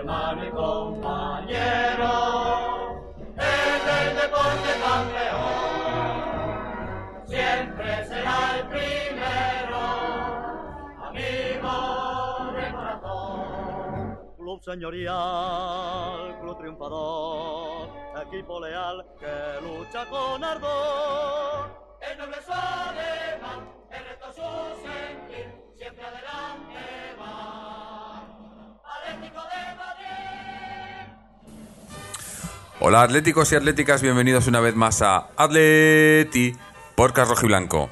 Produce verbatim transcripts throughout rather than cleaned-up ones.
hermano y compañero, es el deporte campeón, siempre será el primero, amigo de corazón. Club señorial, club triunfador, equipo leal que lucha con ardor. El noble es alemán, el resto su sentir, siempre adelante va. Atlético de Madrid. Hola atléticos y atléticas, bienvenidos una vez más a Atleti Podcast Rojiblanco.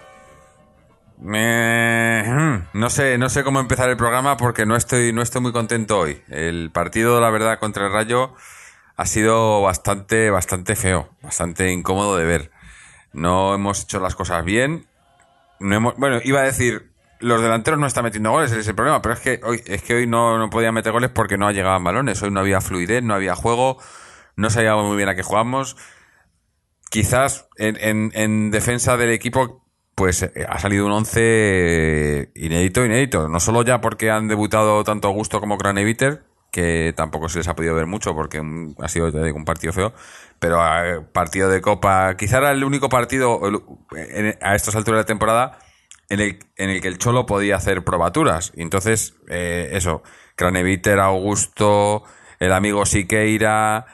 Me... No sé, no sé cómo empezar el programa porque no estoy, no estoy muy contento hoy. El partido, la verdad, contra el Rayo ha sido bastante, bastante feo, bastante incómodo de ver. No hemos hecho las cosas bien. No hemos, bueno, iba a decir, los delanteros no están metiendo goles, ese es el problema, pero es que hoy, es que hoy no, no podían meter goles porque no llegaban balones. Hoy no había fluidez, no había juego, no sabíamos muy bien a qué jugamos. Quizás en, en, en defensa del equipo, pues ha salido un once inédito, inédito. No solo ya porque han debutado tanto Augusto como Craneviter, que tampoco se les ha podido ver mucho porque ha sido un partido feo, pero partido de Copa, quizá era el único partido a estas alturas de la temporada en el, en el que el Cholo podía hacer probaturas. Y entonces, eh, eso, Craneviter, Augusto, el amigo Siqueira,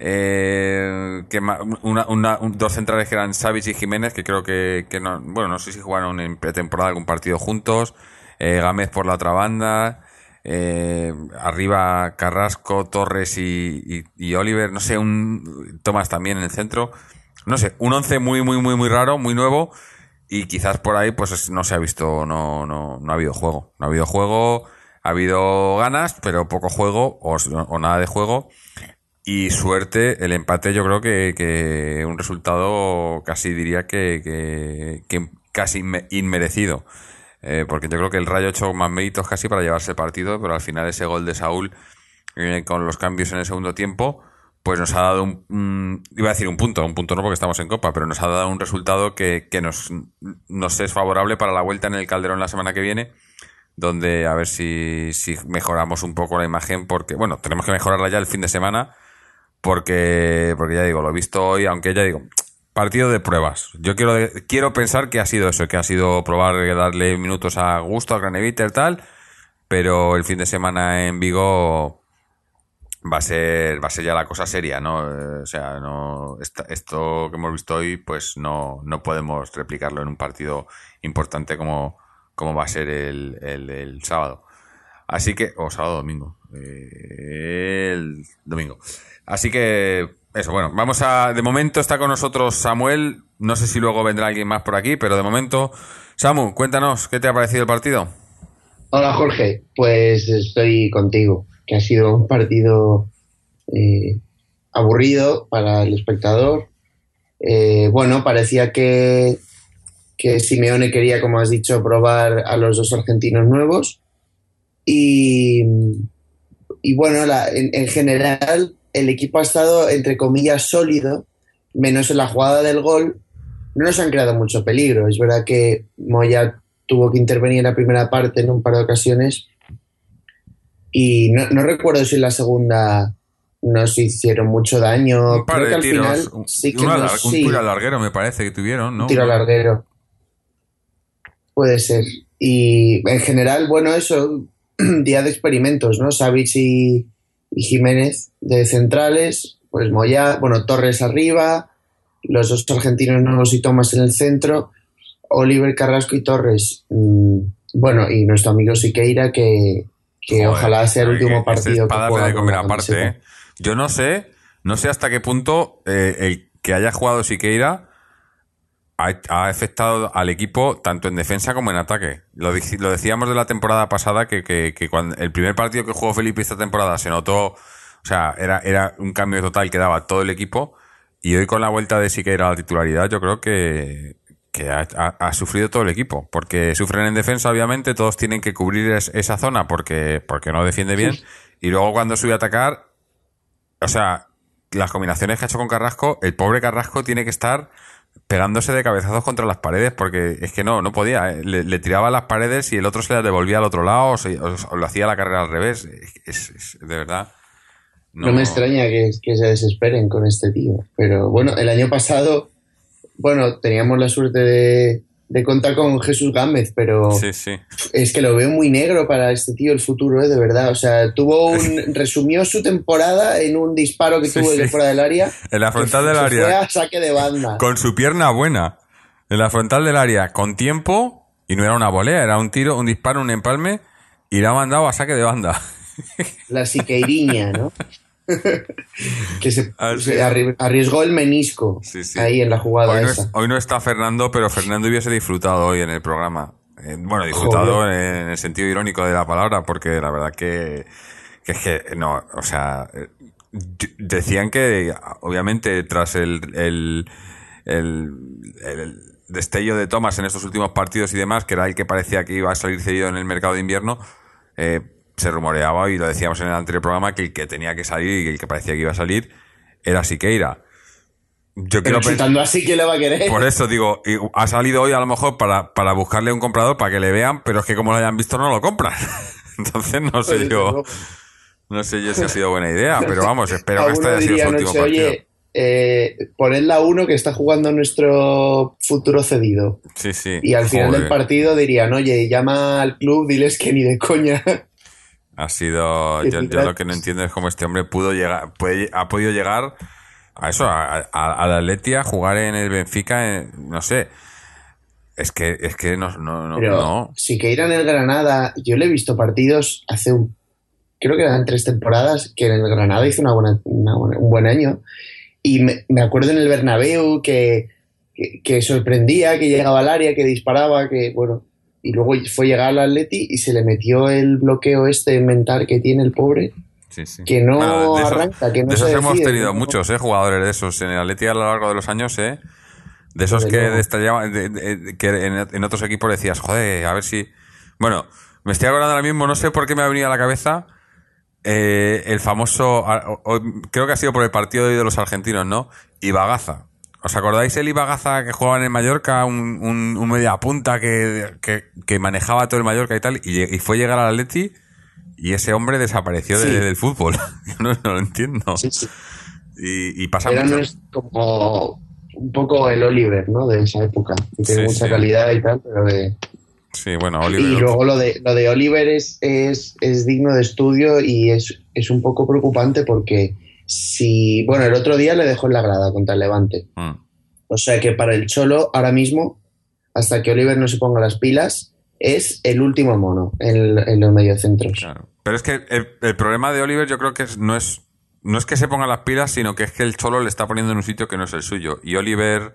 eh, que una, una, un, dos centrales que eran Savic y Jiménez, que creo que, que no, bueno, no sé si jugaron en pretemporada algún partido juntos, eh, Gámez por la otra banda. Eh, arriba Carrasco, Torres y, y, y Oliver, no sé, un Tomás también en el centro, no sé, un once muy muy muy muy raro, muy nuevo, y quizás por ahí pues no se ha visto, no no no ha habido juego, no ha habido juego, ha habido ganas, pero poco juego o, o nada de juego, y suerte el empate. Yo creo que, que un resultado casi diría que, que, que casi inmerecido. Eh, porque yo creo que el Rayo ha hecho más méritos casi para llevarse el partido, pero al final ese gol de Saúl, eh, con los cambios en el segundo tiempo, pues nos ha dado un, un... iba a decir un punto, un punto no porque estamos en Copa, pero nos ha dado un resultado que, que nos, nos es favorable para la vuelta en el Calderón la semana que viene, donde a ver si, si mejoramos un poco la imagen, porque, bueno, tenemos que mejorarla ya el fin de semana, porque, porque ya digo, lo he visto hoy, aunque ya digo... Partido de pruebas. Yo quiero quiero pensar que ha sido eso, que ha sido probar darle minutos a Gusto, a Craneviter, tal, pero el fin de semana en Vigo va a ser va a ser ya la cosa seria, ¿no? Eh, o sea, no esta, esto que hemos visto hoy, pues no no podemos replicarlo en un partido importante como, como va a ser el, el, el sábado. Así que, o sábado o domingo. Eh, el domingo. Así que eso, bueno, vamos a... De momento está con nosotros Samuel. No sé si luego vendrá alguien más por aquí, pero de momento... Samu, cuéntanos, ¿qué te ha parecido el partido? Hola Jorge, pues estoy contigo. Que ha sido un partido eh, aburrido para el espectador. Eh, bueno, parecía que, que Simeone quería, como has dicho, probar a los dos argentinos nuevos. Y, y bueno, la, en, en general... el equipo ha estado, entre comillas, sólido, menos en la jugada del gol. No nos han creado mucho peligro. Es verdad que Moya tuvo que intervenir en la primera parte en un par de ocasiones y no, no recuerdo si en la segunda nos hicieron mucho daño. Un par Creo de que tiros, al final sí que una, nos, un sí, tiro al larguero me parece que tuvieron, ¿no? un tiro al larguero. Puede ser. Y en general, bueno, eso, día de experimentos, ¿no? Savic y... y Jiménez de centrales, pues Moya, bueno, Torres arriba, los dos argentinos nuevos y Tomás en el centro, Oliver, Carrasco y Torres, mm, bueno, y nuestro amigo Siqueira, que, que Joder, ojalá sea el último partido que juega de comer aparte, ¿eh? Yo no sé, no sé hasta qué punto eh, el que haya jugado Siqueira ha, ha afectado al equipo tanto en defensa como en ataque. Lo, lo decíamos de la temporada pasada que, que, que cuando el primer partido que jugó Felipe esta temporada se notó, o sea, era, era un cambio total que daba todo el equipo, y hoy con la vuelta de Siqueira a la titularidad yo creo que, que ha, ha, ha sufrido todo el equipo, porque sufren en defensa, obviamente, todos tienen que cubrir es, esa zona porque, porque no defiende bien, sí. Y luego cuando sube a atacar, o sea, las combinaciones que ha hecho con Carrasco, el pobre Carrasco tiene que estar pegándose de cabezazos contra las paredes, porque es que no, no podía, ¿eh? le, le tiraba a las paredes y el otro se las devolvía al otro lado, o, se, o, o lo hacía la carrera al revés. Es, es, de verdad, No, no me extraña que, que se desesperen con este tío. Pero bueno, el año pasado, bueno, teníamos la suerte de, de contar con Jesús Gámez, pero sí, sí. es que lo veo muy negro para este tío el futuro, ¿eh? De verdad. O sea, tuvo un resumió su temporada en un disparo que sí, tuvo sí. de fuera del área. En la frontal del área. Fue a saque de banda. Con su pierna buena. En la frontal del área, con tiempo, y no era una volea, era un tiro, un disparo, un empalme, y la ha mandado a saque de banda. La siqueiriña, ¿no? Que se, se arriesgó el menisco sí, sí. ahí en la jugada hoy no, esa. Es, hoy no está Fernando, pero Fernando hubiese disfrutado hoy en el programa. Eh, bueno, disfrutado Joder. en el sentido irónico de la palabra, porque la verdad que, que es que, no, o sea, decían que, obviamente, tras el, el, el, el destello de Thomas en estos últimos partidos y demás, que era el que parecía que iba a salir cedido en el mercado de invierno, eh, se rumoreaba, y lo decíamos en el anterior programa, que el que tenía que salir y el que parecía que iba a salir era Siqueira. Yo Pero chutando así, ¿quién le va a querer? Por eso digo, ha salido hoy a lo mejor para, para buscarle un comprador para que le vean, pero es que como lo hayan visto no lo compran. Entonces no sé pues yo, no sé yo si ha sido buena idea, pero vamos, espero que este haya sido su último noche, partido. Oye, eh, ponedla a uno que está jugando nuestro futuro cedido. Sí, sí. Y al final Joder. del partido dirían, oye, llama al club, diles que ni de coña. Ha sido, yo, yo lo que no entiendo es cómo este hombre pudo llegar, puede, ha podido llegar a eso, a, a, a la Atleti, a jugar en el Benfica, en, no sé. Es que, es que no, no, no. Pero no. Siqueira en el Granada, yo le he visto partidos hace un, creo que eran tres temporadas, que en el Granada hizo una buena, una buena, un buen año. Y me, me acuerdo en el Bernabéu que, que, que sorprendía, que llegaba al área, que disparaba, que bueno. Y luego fue llegar al Atleti y se le metió el bloqueo este mental que tiene el pobre, sí, sí. que no bueno, de esos, arranca, que no de esos se hemos decide, tenido ¿no? muchos, eh, jugadores de esos en el Atleti a lo largo de los años, eh, de esos de que destallaban, de, de, de, que en, en otros equipos decías, joder, a ver si... Bueno, me estoy acordando ahora mismo, no sé por qué me ha venido a la cabeza eh, el famoso, o, o, creo que ha sido por el partido de, hoy de los argentinos, ¿no? Ibagaza. ¿Os acordáis el Ibagaza que jugaba en el Mallorca? Un, un, un media punta que, que, que manejaba todo el Mallorca y tal, y, y fue llegar al Atleti y ese hombre desapareció sí. de, del fútbol. no, no lo entiendo. Sí, sí. Y, y pasa Era mucho. como un poco el Oliver, ¿no? De esa época. Que tiene sí, mucha sí. calidad y tal, pero de... Sí, bueno, Oliver. Y luego lo de, lo de Oliver es, es, es digno de estudio y es, es un poco preocupante porque... Si, bueno, el otro día le dejó en la grada contra el Levante. Mm. O sea que para el Cholo, ahora mismo, hasta que Oliver no se ponga las pilas, es el último mono en, en los mediocentros. Claro. Pero es que el, el problema de Oliver yo creo que es, no es no es que se ponga las pilas, sino que es que el Cholo le está poniendo en un sitio que no es el suyo. Y Oliver,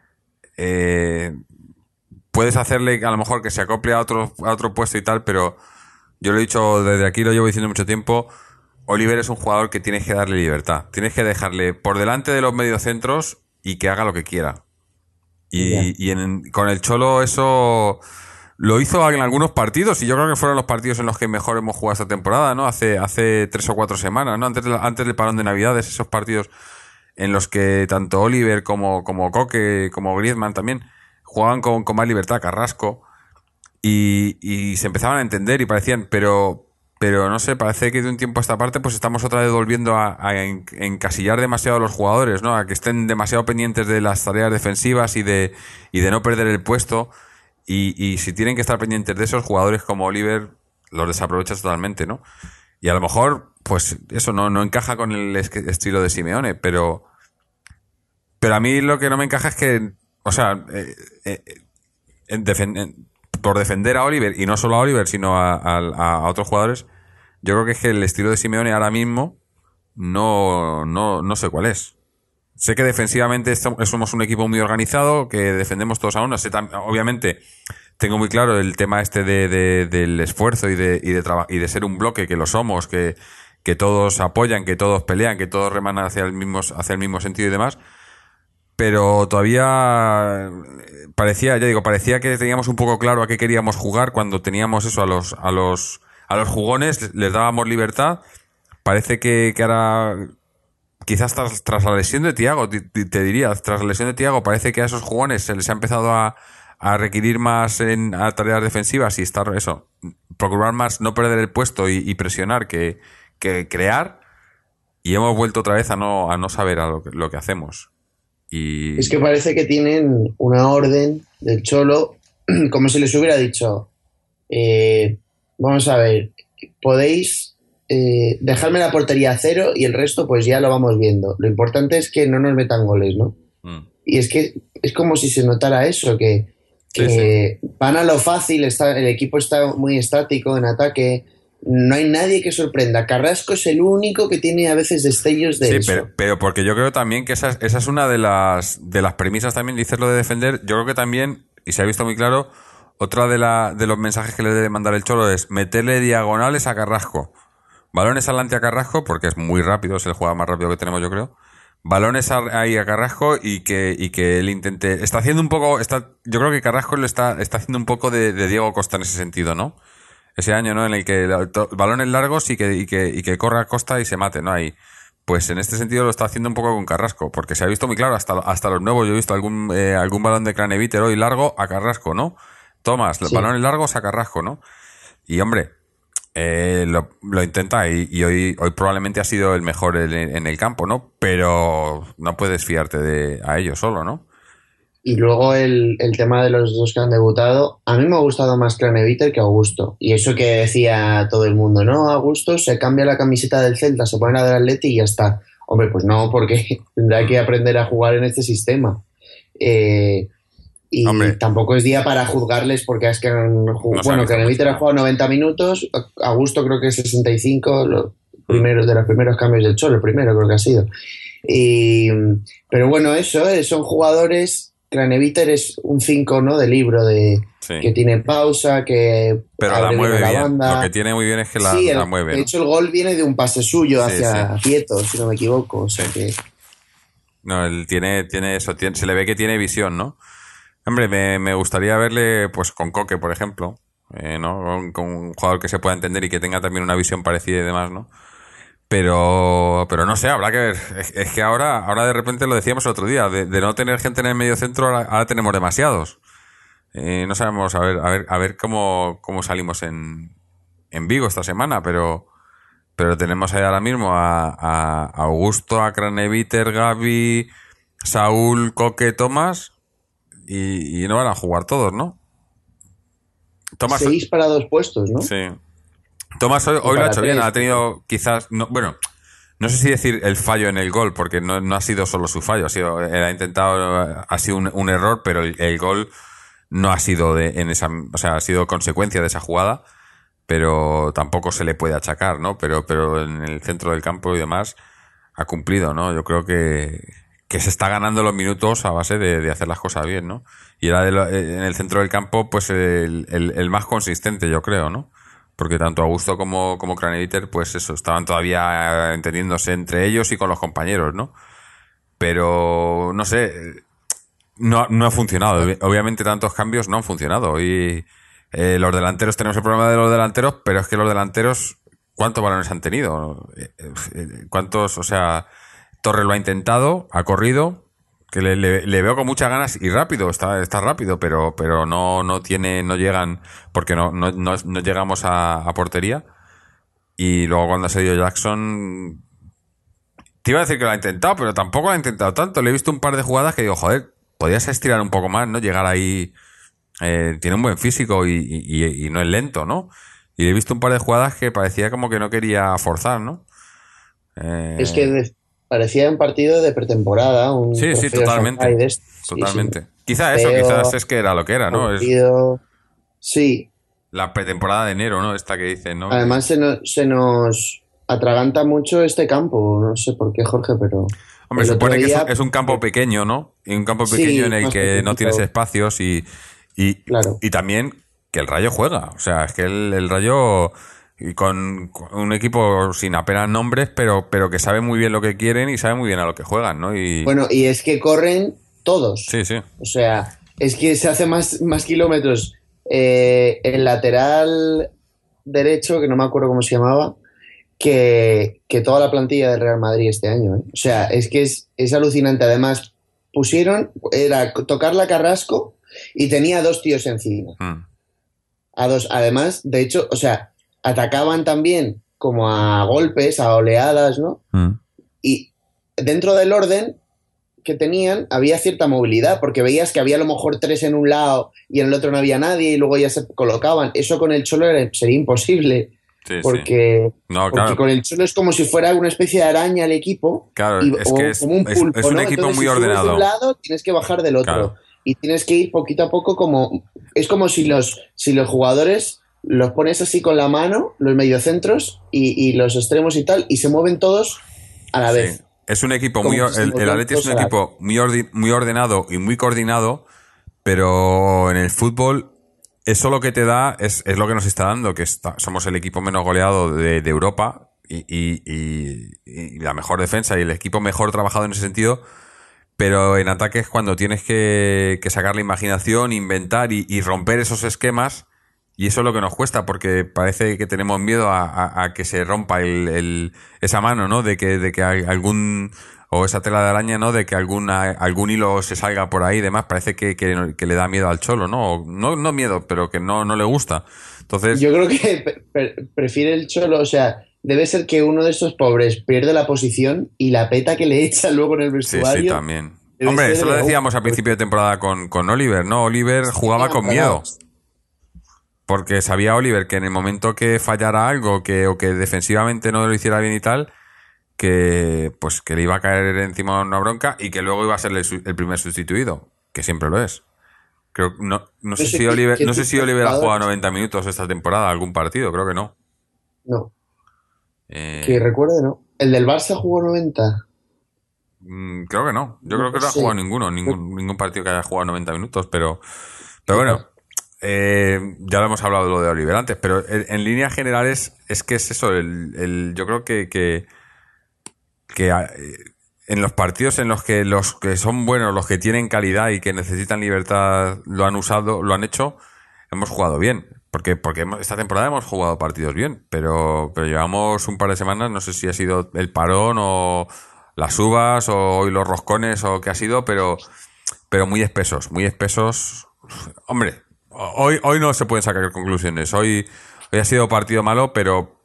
eh, puedes hacerle a lo mejor que se acople a otro, a otro puesto y tal, pero yo lo he dicho desde aquí, lo llevo diciendo mucho tiempo. Oliver es un jugador que tienes que darle libertad. Tienes que dejarle por delante de los mediocentros y que haga lo que quiera. Y, yeah. y en, con el Cholo eso lo hizo en algunos partidos, y yo creo que fueron los partidos en los que mejor hemos jugado esta temporada, ¿no? Hace, hace tres o cuatro semanas, ¿no? Antes, de, antes del parón de Navidades, esos partidos en los que tanto Oliver como, como Coque, como Griezmann también jugaban con, con más libertad, Carrasco, y, y se empezaban a entender y parecían, pero... Pero no sé, parece que de un tiempo a esta parte pues estamos otra vez volviendo a, a encasillar demasiado a los jugadores, ¿no? A que estén demasiado pendientes de las tareas defensivas y de, y de no perder el puesto. Y, y si tienen que estar pendientes de esos jugadores como Oliver, los desaprovechas totalmente, ¿no? Y a lo mejor, pues eso no, no encaja con el estilo de Simeone, pero, pero a mí lo que no me encaja es que, o sea, eh, eh, en defender... por defender a Oliver, y no solo a Oliver, sino a, a, a otros jugadores, yo creo que es que el estilo de Simeone ahora mismo no, no, no sé cuál es. Sé que defensivamente somos un equipo muy organizado, que defendemos todos a uno. Sé, obviamente tengo muy claro el tema este de, de, del esfuerzo y de, y, de traba, y de ser un bloque, que lo somos, que, que todos apoyan, que todos pelean, que todos reman hacia el mismo, hacia el mismo sentido y demás. Pero todavía parecía, ya digo, parecía que teníamos un poco claro a qué queríamos jugar cuando teníamos eso, a los, a los, a los jugones les dábamos libertad. Parece que, que ahora, quizás tras, tras la lesión de Thiago, te, te diría, tras la lesión de Thiago, parece que a esos jugones se les ha empezado a, a requerir más en a tareas defensivas y estar, eso, procurar más no perder el puesto y, y presionar que, que crear. y hemos vuelto otra vez a no, a no saber a lo, que, lo que hacemos. Y... Es que parece que tienen una orden del Cholo, como si les hubiera dicho, eh, vamos a ver, podéis eh, dejarme la portería a cero y el resto pues ya lo vamos viendo. Lo importante es que no nos metan goles, ¿no? Mm. Y es que es como si se notara eso, que, que sí, sí. van a lo fácil, está, el equipo está muy estático en ataque, no hay nadie que sorprenda. Carrasco es el único que tiene a veces destellos de sí, eso. Pero, pero porque yo creo también que esa, esa es una de las, de las premisas también, dices lo de defender, yo creo que también, y se ha visto muy claro, otra de, la, de los mensajes que le debe mandar el Cholo es meterle diagonales a Carrasco. Balones adelante a Carrasco, porque es muy rápido, es el jugador más rápido que tenemos yo creo. Balones ahí a Carrasco y que, y que él intente... Está haciendo un poco... Está, yo creo que Carrasco lo está, está haciendo un poco de, de Diego Costa en ese sentido, ¿no? Ese año, ¿no? En el que to, balones largos y que, y que, y que corra a Costa y se mate, ¿no? Ahí. Pues en este sentido lo está haciendo un poco con Carrasco, porque se ha visto muy claro, hasta, hasta los nuevos, yo he visto algún, eh, algún balón de Craneviter hoy largo a Carrasco, ¿no? Tomás, los sí. balones largos a Carrasco, ¿no? Y hombre, eh, lo, lo intenta y, y hoy, hoy probablemente ha sido el mejor en, en el campo, ¿no? Pero no puedes fiarte de a ellos solo, ¿no? Y luego el, el tema de los dos que han debutado, a mí me ha gustado más Craneviter que Augusto. Y eso que decía todo el mundo, no, Augusto se cambia la camiseta del Celta, se pone la del Atleti y ya está. Hombre, pues no, porque tendrá que aprender a jugar en este sistema. Eh, y Hombre. tampoco es día para juzgarles porque es que han jugado. No bueno, Craneviter ha jugado noventa minutos, Augusto creo que sesenta y cinco, los primeros, de los primeros cambios del Cholo, el primero creo que ha sido. Y, pero bueno, eso, eh, son jugadores... Craneviter es un cinco, ¿no? De libro, de sí. que tiene pausa, que pero la mueve la bien. Banda. Lo que tiene muy bien es que la, sí, el, la mueve. De hecho, el gol viene de un pase suyo sí, hacia sí. Prieto, si no me equivoco. O sea sí. que... No, él tiene, tiene eso, tiene, se le ve que tiene visión, ¿no? Hombre, me, me gustaría verle, pues, con Coque, por ejemplo, eh, ¿no? Con, con un jugador que se pueda entender y que tenga también una visión parecida y demás, ¿no? Pero, pero no sé, habrá que ver. Es, es que ahora, ahora de repente lo decíamos el otro día, de, de no tener gente en el medio centro, ahora, ahora tenemos demasiados. Eh, no sabemos, a ver, a ver, a ver cómo, cómo salimos en, en Vigo esta semana, pero, pero tenemos ahí ahora mismo a, a Augusto, a Craneviter, Gavi, Saúl, Coque, Tomás, y, y no van a jugar todos, ¿no? Tomás, seis para dos puestos, ¿no? Sí. Tomás hoy, hoy lo ha hecho tres. bien, ha tenido quizás, no, bueno, no sé si decir el fallo en el gol, porque no, no ha sido solo su fallo, ha sido, él ha intentado, ha sido un, un error, pero el, el gol no ha sido de, en esa, o sea, ha sido consecuencia de esa jugada, pero tampoco se le puede achacar, ¿no? Pero, pero en el centro del campo y demás ha cumplido, ¿no? Yo creo que, que se está ganando los minutos a base de, de hacer las cosas bien, ¿no? Y era de lo, en el centro del campo, pues el, el, el más consistente, yo creo, ¿no? Porque tanto Augusto como, como Craneviter, pues eso, estaban todavía entendiéndose entre ellos y con los compañeros, ¿no? Pero, no sé, no, no ha funcionado. Obviamente tantos cambios no han funcionado. Y eh, los delanteros, tenemos el problema de los delanteros, pero es que los delanteros, ¿cuántos balones han tenido? ¿Cuántos? O sea, Torres lo ha intentado, ha corrido, que le, le, le veo con muchas ganas y rápido, está, está rápido, pero, pero no, no tiene, no llegan, porque no, no, no, no llegamos a, a portería. Y luego cuando ha salido Jackson, te iba a decir que lo ha intentado, pero tampoco lo ha intentado tanto. Le he visto un par de jugadas que digo, joder, podías estirar un poco más, ¿no? Llegar ahí, eh, tiene un buen físico y, y, y no es lento, ¿no? Y le he visto un par de jugadas que parecía como que no quería forzar, ¿no? Eh... Es que de... parecía un partido de pretemporada. Un sí, sí, totalmente. Totalmente. Sí, sí. Quizá eso, Pero, quizás es que era lo que era, ¿no? Partido... Sí. La pretemporada de enero, ¿no? Esta que dicen, ¿no? Además se nos, se nos atraganta mucho este campo. No sé por qué, Jorge, pero... Hombre, se supone día... que es un campo pequeño, ¿no? Y un campo pequeño sí, en el que no tienes espacios y, y, claro. y también que el Rayo juega. O sea, es que el, el Rayo... Y con, con un equipo sin apenas nombres, pero, pero que sabe muy bien lo que quieren y sabe muy bien a lo que juegan, ¿no? Y... Bueno, y es que corren todos. Sí, sí. O sea, es que se hace más, más kilómetros. Eh, el lateral derecho, que no me acuerdo cómo se llamaba, que, que toda la plantilla del Real Madrid este año, ¿eh? O sea, es que es, es alucinante. Además, pusieron, era tocar la Carrasco y tenía dos tíos encima. Mm. A dos, además, de hecho, o sea... atacaban también como a golpes, a oleadas, ¿no? Mm. y dentro del orden que tenían había cierta movilidad, porque veías que había a lo mejor tres en un lado y en el otro no había nadie y luego ya se colocaban. Eso con el Cholo era, sería imposible, Sí, porque, sí. No, porque claro. con el Cholo es como si fuera una especie de araña el equipo, Claro, y, es o que es, como un es- pulpo, es un ¿no? equipo Entonces, muy si subes de ordenado. un lado, tienes que bajar del otro. Claro. Y tienes que ir poquito a poco como... Es como si los, si los jugadores los pones así con la mano, los mediocentros y, y los extremos y tal, y se mueven todos a la Sí. vez. Es un equipo Como muy... que or- se El, el movían Atleti es todos un a la equipo muy, ordi- muy ordenado y muy coordinado, pero en el fútbol eso lo que te da es, es lo que nos está dando, que está- somos el equipo menos goleado de, de Europa y, y- y- y la mejor defensa y el equipo mejor trabajado en ese sentido, pero en ataque es cuando tienes que, que sacar la imaginación, inventar y, y romper esos esquemas, y eso es lo que nos cuesta, porque parece que tenemos miedo a, a- a que se rompa el, el- esa mano, ¿no? De que, de que hay algún... O esa tela de araña, ¿no? De que alguna, algún hilo se salga por ahí y demás. Parece que, que, que le da miedo al Cholo, ¿no? O no, no miedo, pero que no, no le gusta. Entonces, Yo creo que pre- pre- prefiere el Cholo, o sea, debe ser que uno de estos pobres pierde la posición y la peta que le echa luego en el sí, sí, vestuario. también. debe Hombre, ser eso lo de- decíamos al principio de temporada con, con Oliver, ¿no? Oliver jugaba con miedo. Porque sabía Oliver que en el momento que fallara algo que, o que defensivamente no lo hiciera bien y tal, que pues que le iba a caer encima una bronca y que luego iba a ser el, su- el primer sustituido, que siempre lo es. Creo, no, no sé sé si qué- Oliver, qué no sé tipo si de Oliver ha jugado jugadores. noventa minutos esta temporada, algún partido, creo que no. No, Eh, que recuerde, ¿no? El del Barça jugó noventa. mm, creo que no. Yo No creo que no ha sé. jugado ninguno, ningún, ningún partido que haya jugado noventa minutos, pero, pero bueno, eh, ya lo hemos hablado de lo de Oliver antes, pero en, en líneas generales es que es eso, el, el, yo creo que, que, que eh, en los partidos en los que los que son buenos, los que tienen calidad y que necesitan libertad, lo han usado, lo han hecho, hemos jugado bien. Porque, porque hemos- esta temporada hemos jugado partidos bien, pero, pero llevamos un par de semanas, no sé si ha sido el parón o las uvas o hoy los roscones o qué ha sido, pero, pero muy espesos, muy espesos. Hombre, hoy, hoy no se pueden sacar conclusiones. Hoy, hoy ha sido partido malo, pero,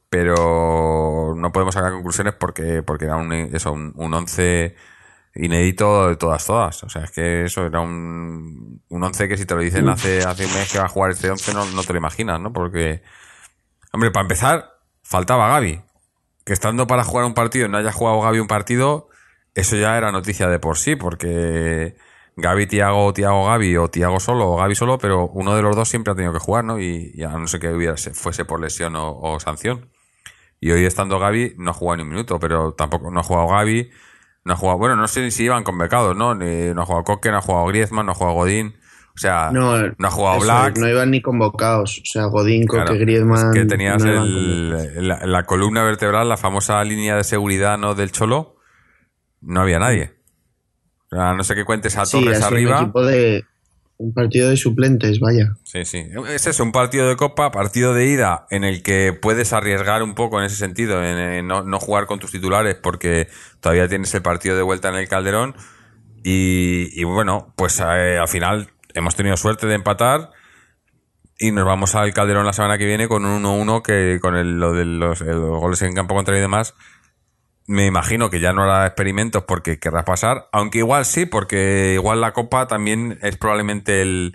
pero no podemos sacar conclusiones porque, porque era un, eso, un, un once inédito de todas, todas. O sea, es que eso era un, un once que si te lo dicen hace, hace un mes que va a jugar este once no, no te lo imaginas, ¿no? Porque, hombre, para empezar, faltaba Gavi. Que estando para jugar un partido y no haya jugado Gavi un partido, eso ya era noticia de por sí, porque Gavi, Thiago, Thiago, Gavi, o Thiago solo, o Gavi solo, pero uno de los dos siempre ha tenido que jugar, ¿no? Y, y a no ser que hubiera, fuese por lesión o, o sanción. Y hoy estando Gavi no ha jugado ni un minuto, pero tampoco no ha jugado Gavi, no ha jugado, bueno, no sé ni si iban convocados, ¿no? Ni, no ha jugado Coque, no ha jugado Griezmann, no ha jugado Godín, o sea, no, No, ha jugado eso, Black. no iban ni convocados. O sea, Godín, Coque, Claro, Griezmann. es que tenías no iban el, la, la columna vertebral, la famosa línea de seguridad, ¿no? Del Cholo, no había nadie. O sea, no sé qué cuentes a Sí, Torres ha sido arriba. un equipo de un partido de suplentes, vaya. Sí, sí. Es eso, un partido de Copa, partido de ida, en el que puedes arriesgar un poco en ese sentido, en, en no, no jugar con tus titulares porque todavía tienes el partido de vuelta en el Calderón. Y, y bueno, pues eh, al final hemos tenido suerte de empatar y nos vamos al Calderón la semana que viene con un uno uno que con el, lo de los, el- los goles en campo contrario y demás. Me imagino que ya no hará experimentos porque querrá pasar, aunque igual sí, porque igual la Copa también es probablemente el,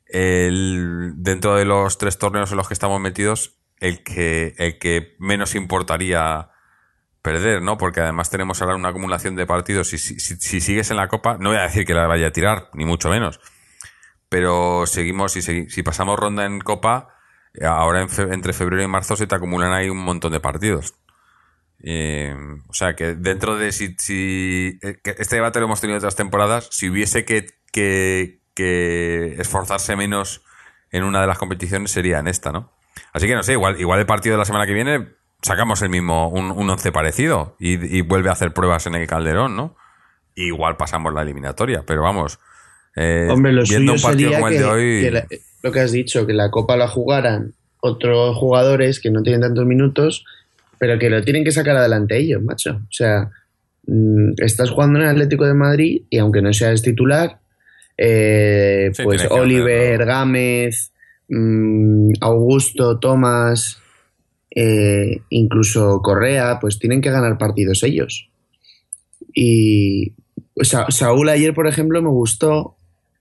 el dentro de los tres torneos en los que estamos metidos el que el que menos importaría perder, ¿no? Porque además tenemos ahora una acumulación de partidos y si, si, si sigues en la Copa, no voy a decir que la vaya a tirar, ni mucho menos, pero seguimos, si, segui- si pasamos ronda en Copa, ahora en fe- entre febrero y marzo se te acumulan ahí un montón de partidos. Eh, o sea que dentro de si, si eh, que este debate lo hemos tenido otras temporadas, si hubiese que, que, que esforzarse menos en una de las competiciones sería en esta, ¿no? Así que no sé, igual, igual el partido de la semana que viene sacamos el mismo, un, un once parecido y, y vuelve a hacer pruebas en el Calderón, ¿no? Igual pasamos la eliminatoria, pero vamos, eh, Hombre, lo viendo suyo un partido sería como el que, de hoy, que la- lo que has dicho, que la Copa la jugaran otros jugadores que no tienen tantos minutos, pero que lo tienen que sacar adelante ellos, macho. O sea, mm, estás jugando en el Atlético de Madrid y aunque no seas titular, eh, Sí, pues tienes que Oliver, hacerlo. Gámez, mm, Augusto, Tomás, eh, incluso Correa, pues tienen que ganar partidos ellos. Y Sa- Saúl ayer, por ejemplo, me gustó.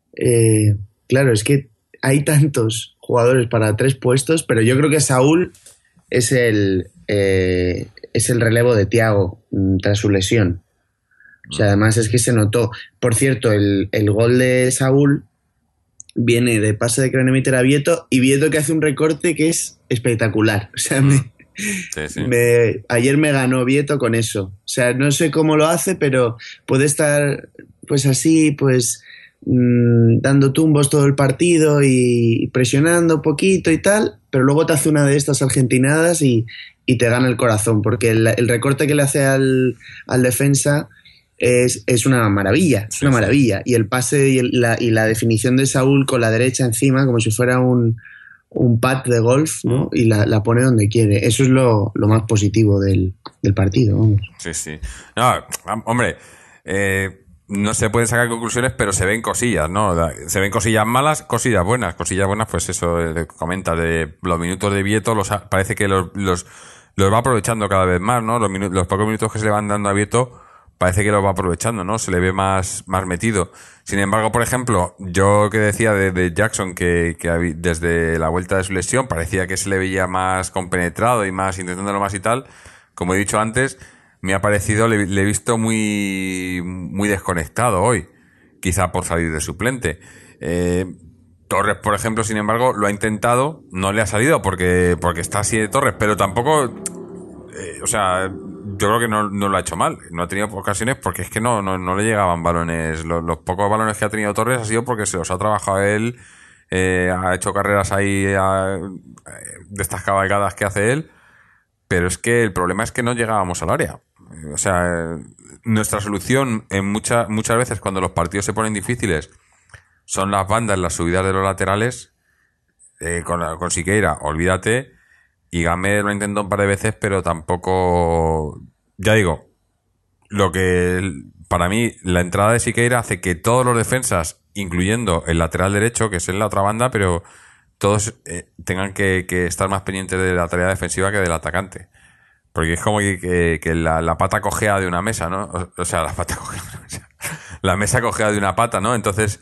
Eh, claro, es que hay tantos jugadores para tres puestos, pero yo creo que Saúl es el, eh, es el relevo de Thiago mm, tras su lesión. O sea, además es que se notó. Por cierto, el, el gol de Saúl viene de pase de Craneviter a Vieto, y Vieto que hace un recorte que es espectacular. O sea, me, Sí, sí. me, ayer me ganó Vieto con eso. O sea, no sé cómo lo hace, pero puede estar pues así, pues mmm, dando tumbos todo el partido y presionando un poquito y tal, pero luego te hace una de estas argentinadas y, y te gana el corazón, porque el, el recorte que le hace al, al defensa es, es una maravilla, es Sí, una sí. maravilla. Y el pase y, el, la, y la definición de Saúl con la derecha encima, como si fuera un, un pad de golf, ¿no? Y la, la pone donde quiere. Eso es lo, lo más positivo del, del partido, vamos. Sí, sí. No, hombre, eh, no se pueden sacar conclusiones, pero se ven cosillas, ¿no? Se ven cosillas malas, cosillas buenas. Cosillas buenas, pues eso, eh, comentas de los minutos de Vieto, los, parece que los, los, los va aprovechando cada vez más, ¿no? Los, minu- los pocos minutos que se le van dando a Vieto, parece que los va aprovechando, ¿no? Se le ve más, más metido. Sin embargo, por ejemplo, yo que decía de, de Jackson que, que habí- desde la vuelta de su lesión parecía que se le veía más compenetrado y más intentándolo más y tal, como he dicho antes, me ha parecido, le, le he visto muy, muy desconectado hoy, quizá por salir de suplente. Eh, Torres, por ejemplo, sin embargo, lo ha intentado, no le ha salido porque, porque está así de Torres, pero tampoco, eh, o sea, yo creo que no, no lo ha hecho mal, no ha tenido ocasiones porque es que no, no, no le llegaban balones, los, los pocos balones que ha tenido Torres ha sido porque se los ha trabajado él, eh, ha hecho carreras ahí a- de estas cabalgadas que hace él, pero es que el problema es que no llegábamos al área. O sea, eh, nuestra solución en muchas muchas veces cuando los partidos se ponen difíciles son las bandas, las subidas de los laterales, eh, con, con Siqueira, olvídate. Y Game lo intentó un par de veces, pero tampoco... Ya digo, lo que para mí la entrada de Siqueira hace que todos los defensas, incluyendo el lateral derecho, que es en la otra banda, pero todos eh, tengan que, que estar más pendientes de la tarea defensiva que del atacante. Porque es como que, que, que la, la pata cojea de una mesa, ¿no? O, o sea, la pata cojea de una mesa. La mesa cojea de una pata, ¿no? Entonces,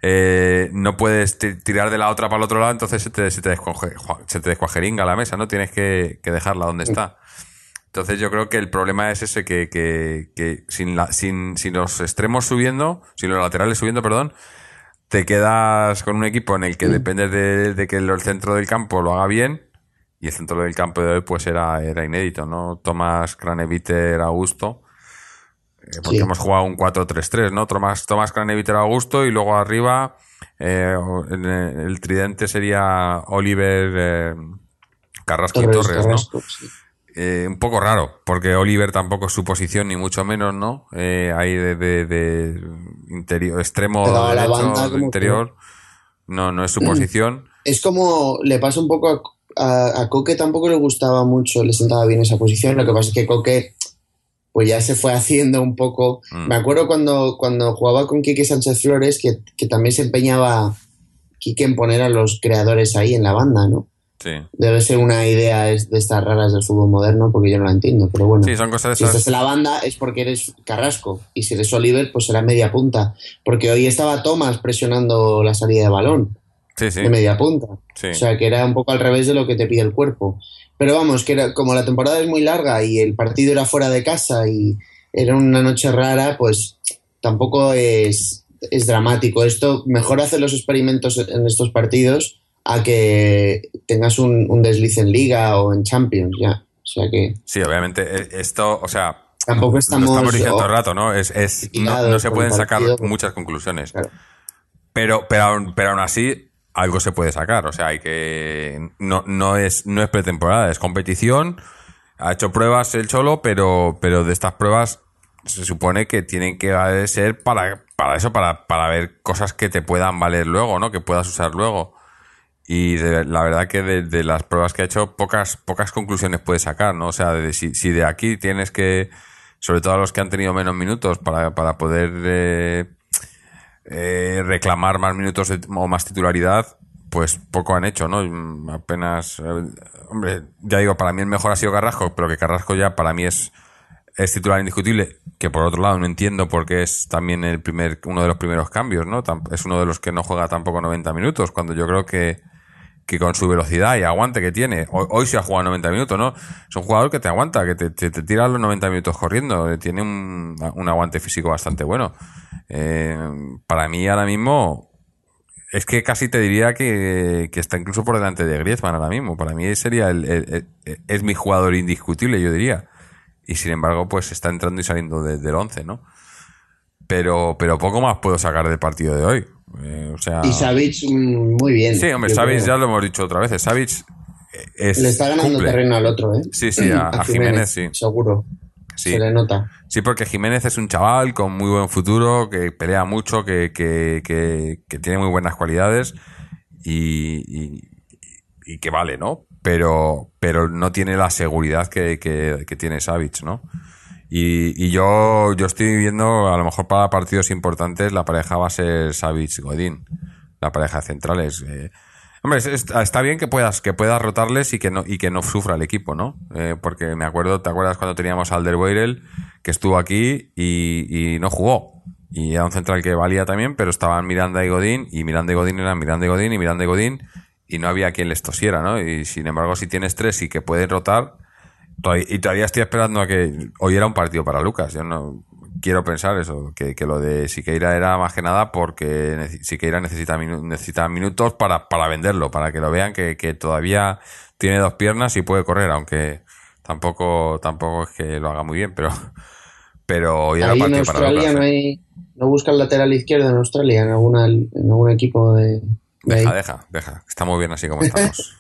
eh, no puedes ti- tirar de la otra para el otro lado, entonces se te, se te, descoge- se te descuajeringa la mesa, ¿no? Tienes que, que dejarla donde está. Entonces yo creo que el problema es ese, que, que, que sin, la, sin, sin los extremos subiendo, sin los laterales subiendo, perdón, te quedas con un equipo en el que dependes de, de que el centro del campo lo haga bien, y el centro del campo de hoy pues era, era inédito, ¿no? Tomás Craneviter Augusto, eh, porque Sí. hemos jugado un cuatro tres tres, ¿no? Tomás, Tomás Craneviter Augusto, y luego arriba eh, en el, el tridente sería Oliver, eh, Carrasco y Torres, Torres, ¿no? Carrasco, sí. Eh, un poco raro, porque Oliver tampoco es su posición, ni mucho menos, ¿no? Eh, ahí de, de, de interior, extremo Pegado a la derecho, banda de como que- interior, no, no es su posición. Es como le pasa un poco a, a, a Coque, tampoco le gustaba mucho, le sentaba bien esa posición. Lo que pasa es que Coque pues ya se fue haciendo un poco. Mm. Me acuerdo cuando, cuando jugaba con Quique Sánchez Flores, que, que también se empeñaba Quique en poner a los creadores ahí en la banda, ¿no? Sí. Debe ser una idea es- de estas raras del fútbol moderno, porque yo no la entiendo, pero bueno. Sí, son cosas Si de esas. estás en la banda es porque eres Carrasco, y si eres Oliver, pues será media punta. Porque hoy estaba Thomas presionando la salida de balón Sí, sí. de media punta. Sí. O sea, que era un poco al revés de lo que te pide el cuerpo. Pero vamos, que era, como la temporada es muy larga y el partido era fuera de casa y era una noche rara, pues tampoco es, es dramático. Esto, mejor hacer los experimentos en estos partidos a que tengas un, un desliz en Liga o en Champions, ya. O sea que Sí, obviamente, eh, esto, o sea, tampoco lo estamos... estamos diciendo todo el oh, rato, ¿no? Es, es, no, tirados no se por pueden el sacar partido. muchas conclusiones. Claro. Pero, pero, aún, pero aún así, algo se puede sacar. O sea, hay que. No, no es, no es pretemporada, es competición. Ha hecho pruebas el Cholo, pero, pero de estas pruebas se supone que tienen que ser para, para eso, para, para ver cosas que te puedan valer luego, ¿no? Que puedas usar luego. Y de, la verdad que de, de las pruebas que ha hecho, pocas, pocas conclusiones puedes sacar, ¿no? O sea, de, si, si de aquí tienes que, sobre todo a los que han tenido menos minutos, para, para poder eh, eh, reclamar más minutos de- o más titularidad, pues poco han hecho, ¿no? Apenas, eh, hombre, ya digo, para mí el mejor ha sido Carrasco, pero que Carrasco ya para mí es, es titular indiscutible. que por otro lado no entiendo porque es también el primer uno de los primeros cambios, ¿no? Es uno de los que no juega tampoco noventa minutos, cuando yo creo que, que con su velocidad y aguante que tiene, hoy, hoy sí ha jugado noventa minutos, ¿no? Es un jugador que te aguanta, que te, te, te tira los noventa minutos corriendo, tiene un, un aguante físico bastante bueno. Eh, para mí ahora mismo es que casi te diría que, que está incluso por delante de Griezmann ahora mismo. Para mí sería el, el, el, es mi jugador indiscutible, yo diría. Y sin embargo, pues está entrando y saliendo de, del once, ¿no? Pero, pero poco más puedo sacar del partido de hoy. Eh, o sea... Y Savic, muy bien. Sí, hombre, Savic creo. Ya lo hemos dicho otra vez. Savic es, le está ganando cumple. terreno al otro, ¿eh? Sí, sí, a, a, a Jiménez, Jiménez, sí. Seguro. Sí. Se le nota. Sí, porque Jiménez es un chaval con muy buen futuro, que pelea mucho, que, que, que, que tiene muy buenas cualidades y, y, y que vale, ¿no? Pero, pero no tiene la seguridad que, que, que tiene Savic, ¿no? Y, y yo, yo estoy viendo, a lo mejor para partidos importantes, la pareja va a ser Savic-Godín, la pareja de centrales. Eh, hombre, es, es, está bien que puedas, que puedas rotarles y que no, y que no sufra el equipo, ¿no? Eh, porque me acuerdo, ¿te acuerdas cuando teníamos a Alderweireld, que estuvo aquí y, y no jugó? Y era un central que valía también, pero estaban Miranda y Godín, y Miranda y Godín eran Miranda y Godín y Miranda y Godín, y no había quien les tosiera, ¿no? Y sin embargo, si tienes tres y que puedes rotar, todavía, y todavía estoy esperando a que... Hoy era un partido para Lucas, yo no quiero pensar eso, que, que lo de Siqueira era más que nada porque Siqueira necesita, minu, necesita minutos para, para venderlo, para que lo vean que, que todavía tiene dos piernas y puede correr, aunque tampoco tampoco es que lo haga muy bien, pero pero hoy era un partido para Lucas. No, hay, no busca el lateral izquierdo en Australia, en, alguna, en algún equipo de... Deja, ahí. deja, deja. Está muy bien así como estamos.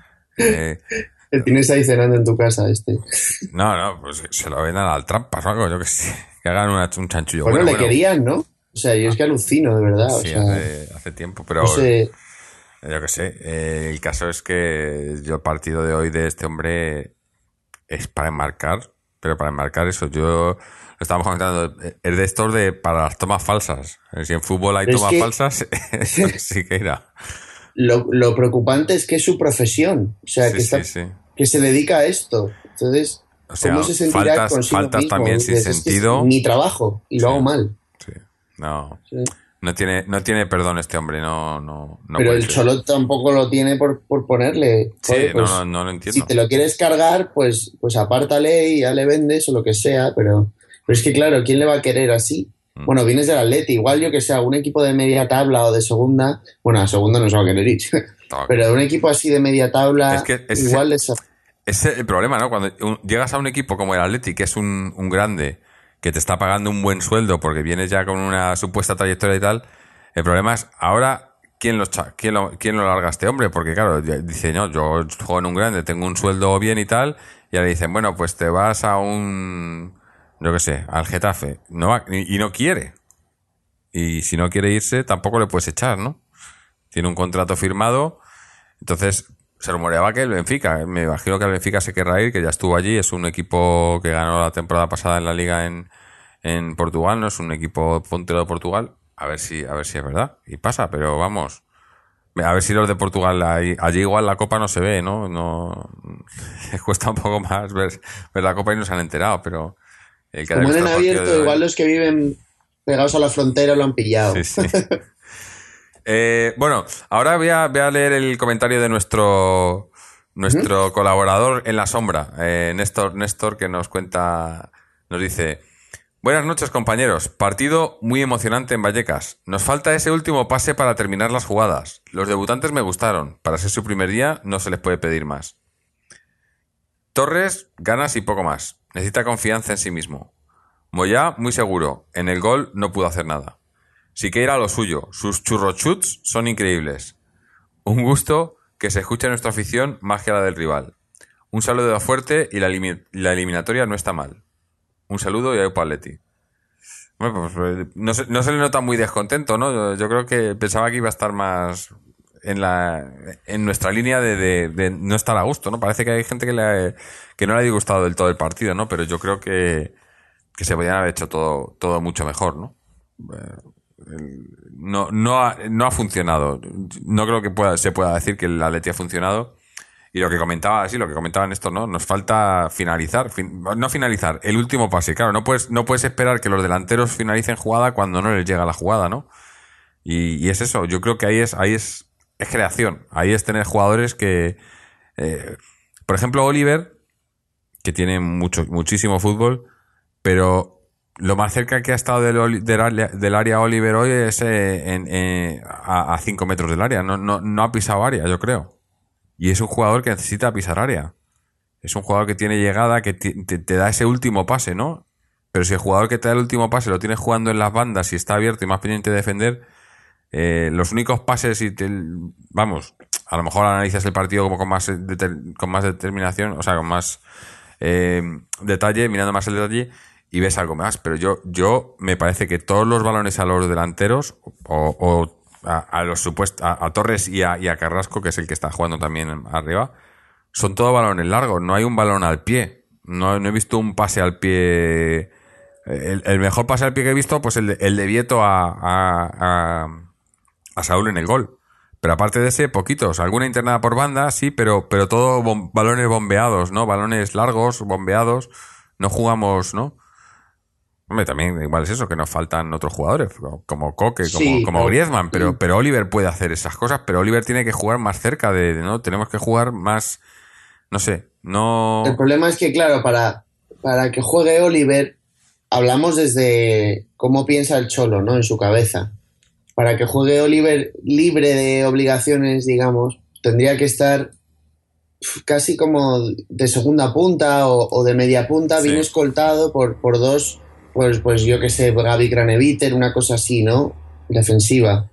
eh, Te tienes ahí cenando en tu casa este. No, no, pues se lo vendan al trampas o algo, yo que sé. Que hagan una, un chanchullo. Bueno, bueno le bueno. querían, ¿no? O sea, yo es que alucino, de verdad. Sí, o sea, hace, hace tiempo, pero... No sé. Yo que sé. Eh, el caso es que yo el partido de hoy de este hombre es para enmarcar, pero para enmarcar eso, yo... Lo estábamos comentando, es de estos de para las tomas falsas. Si en fútbol hay Pero tomas es que, falsas, sí que irá. Lo, lo preocupante es que es su profesión. O sea, sí, que, está, sí, sí. que se dedica a esto. Entonces, o sea, ¿cómo se sentirá faltas, consigo faltas mismo? también sin Dices, sentido. Es que es mi trabajo y lo sí, hago mal. Sí. No. Sí. No tiene, no tiene perdón este hombre, no, no, no Pero el ser. Cholo tampoco lo tiene por, por ponerle. Sí, Joder, pues, no, no, no lo entiendo. Si te lo quieres cargar, pues, pues apártale y ya le vendes o lo que sea, pero, pero es que claro, ¿quién le va a querer así? Mm. Bueno, vienes del Atleti, igual yo que sé, un equipo de media tabla o de segunda, bueno, a segunda no se va a querer ir, okay. Pero de un equipo así de media tabla, es que es igual ese, es el problema, ¿no? Cuando un, llegas a un equipo como el Atleti, que es un, un grande, que te está pagando un buen sueldo porque vienes ya con una supuesta trayectoria y tal. El problema es, ahora, ¿quién lo, quién lo, quién lo larga a este hombre? Porque, claro, dice, no, yo juego en un grande, tengo un sueldo bien y tal, y ahora dicen, bueno, pues te vas a un, yo qué sé, al Getafe. No va, y, y no quiere. Y si no quiere irse, tampoco le puedes echar, ¿no? Tiene un contrato firmado, entonces se rumoreaba que el Benfica, me imagino que el Benfica se querrá ir, que ya estuvo allí, es un equipo que ganó la temporada pasada en la Liga en, en Portugal, no es un equipo puntero de Portugal. A ver si, a ver si es verdad. Y pasa, pero vamos. A ver si los de Portugal, allí, allí igual la Copa no se ve, ¿no? No les cuesta un poco más ver, ver la Copa y no se han enterado, pero... El que Como en abierto, igual los que viven pegados a la frontera lo han pillado. Sí, sí. eh, bueno, ahora voy a, voy a leer el comentario de nuestro, nuestro ¿Mm? colaborador en la sombra, eh, Néstor, Néstor, que nos cuenta, nos dice... Buenas noches, compañeros. Partido muy emocionante en Vallecas. Nos falta ese último pase para terminar las jugadas. Los debutantes me gustaron. Para ser su primer día no se les puede pedir más. Torres, ganas y poco más. Necesita confianza en sí mismo. Moyá, muy seguro. En el gol no pudo hacer nada. Siqueira lo suyo. Sus churrochuts son increíbles. Un gusto que se escuche en nuestra afición más que la del rival. Un saludo fuerte y la, elim- la eliminatoria no está mal. Un saludo y a Paletti. Bueno, pues no se, no se le nota muy descontento, ¿no? Yo, yo creo que pensaba que iba a estar más en la en nuestra línea de, de, de no estar a gusto, ¿no? Parece que hay gente que, le, que no le ha disgustado del todo el partido, ¿no? Pero yo creo que, que se podían haber hecho todo, todo mucho mejor, ¿no? No, no, ha, no ha funcionado. No creo que pueda, se pueda decir que el Atleti ha funcionado. Y lo que comentaba, sí, lo que comentaban estos, ¿no? Nos falta finalizar, fin- no finalizar, el último pase. Claro, no puedes, no puedes esperar que los delanteros finalicen jugada cuando no les llega la jugada, ¿no? Y, y es eso, yo creo que ahí es, ahí es, es creación, ahí es tener jugadores que, eh, por ejemplo, Oliver, que tiene mucho, muchísimo fútbol, pero lo más cerca que ha estado del, oli- del, área, del área Oliver hoy es eh, en, eh, a, a cinco metros del área, no, no, no ha pisado área, yo creo. Y es un jugador que necesita pisar área. Es un jugador que tiene llegada, que ti- te, te da ese último pase, ¿no? Pero si el jugador que te da el último pase lo tienes jugando en las bandas y está abierto y más pendiente de defender, eh, los únicos pases y te, vamos, a lo mejor analizas el partido como con más deter- con más determinación, o sea, con más eh, detalle, mirando más el detalle y ves algo más. Pero yo, yo me parece que todos los balones a los delanteros o, o a, a los supuestos a, a Torres y a, y a Carrasco, que es el que está jugando también arriba, son todos balones largos, no hay un balón al pie. No, no he visto un pase al pie. El, el mejor pase al pie que he visto, pues el de, el de Vieto a, a, a, a Saúl en el gol. Pero aparte de ese, poquitos. Alguna internada por banda, sí, pero, pero todo bom- balones bombeados, ¿no? Balones largos, bombeados. No jugamos, ¿no? Hombre, también igual es eso, que nos faltan otros jugadores, como como Coque, como, Sí, como pero, Griezmann, pero, pero Oliver puede hacer esas cosas, pero Oliver tiene que jugar más cerca de, de- ¿no? Tenemos que jugar más, no sé, el no... problema es que, claro, para, para que juegue Oliver, hablamos desde cómo piensa el Cholo, ¿no? En su cabeza. Para que juegue Oliver libre de obligaciones, digamos, tendría que estar casi como de segunda punta o, o de media punta, Sí. bien escoltado por, por dos, pues, pues yo que sé, Gaby Craneviter, una cosa así, ¿no? Defensiva.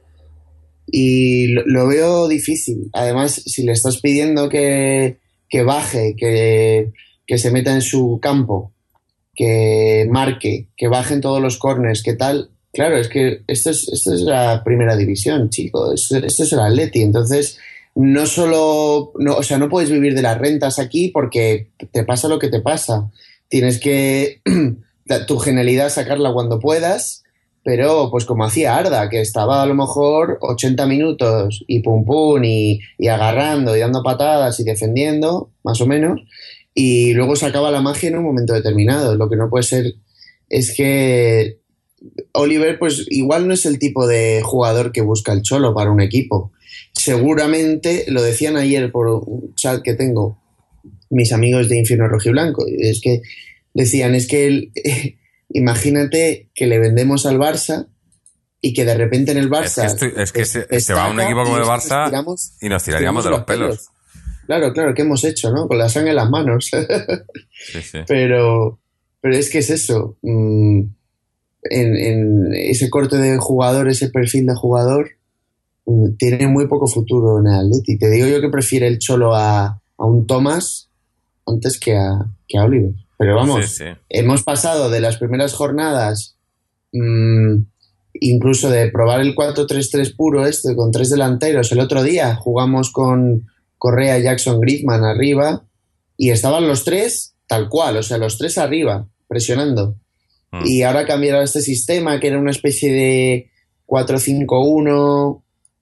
Y lo, lo veo difícil. Además, si le estás pidiendo que, que baje, que, que se meta en su campo, que marque, que bajen todos los corners, que tal. Claro, es que esto es, esto es la primera división, chico. Esto, esto es el Atleti. Entonces, no solo, no, o sea, no puedes vivir de las rentas aquí porque te pasa lo que te pasa. Tienes que tu genialidad sacarla cuando puedas, pero pues como hacía Arda, que estaba a lo mejor ochenta minutos y pum pum y, y agarrando y dando patadas y defendiendo, más o menos, y luego se acaba la magia en un momento determinado. Lo que no puede ser es que Oliver, pues igual no es el tipo de jugador que busca el Cholo para un equipo. Seguramente, lo decían ayer por un chat que tengo, mis amigos de Infierno Rojiblanco, es que decían, es que él, eh, imagínate que le vendemos al Barça y que de repente en el Es que, Barça estoy- es que se, se va a un destaca equipo como y el nos Barça tiramos, y nos nos tiraríamos tiramos de los pelos. Claro, claro, ¿qué hemos hecho, no? Con la sangre en las manos. Sí, sí. pero, pero es que es eso. mm, En, en ese corte de jugador, ese perfil de jugador, mm, tiene muy poco futuro en el Atleti. Te digo yo que prefiere el Cholo a, a un Thomas antes que a, que a Oliver. Pero vamos, Sí, sí. hemos pasado de las primeras jornadas, mm, incluso de probar el cuatro tres tres puro este con tres delanteros. El otro día jugamos con Correa, Jackson, Griezmann arriba y estaban los tres tal cual, o sea, los tres arriba, presionando. Mm. Y ahora cambiaron este sistema que era una especie de cuatro cinco uno.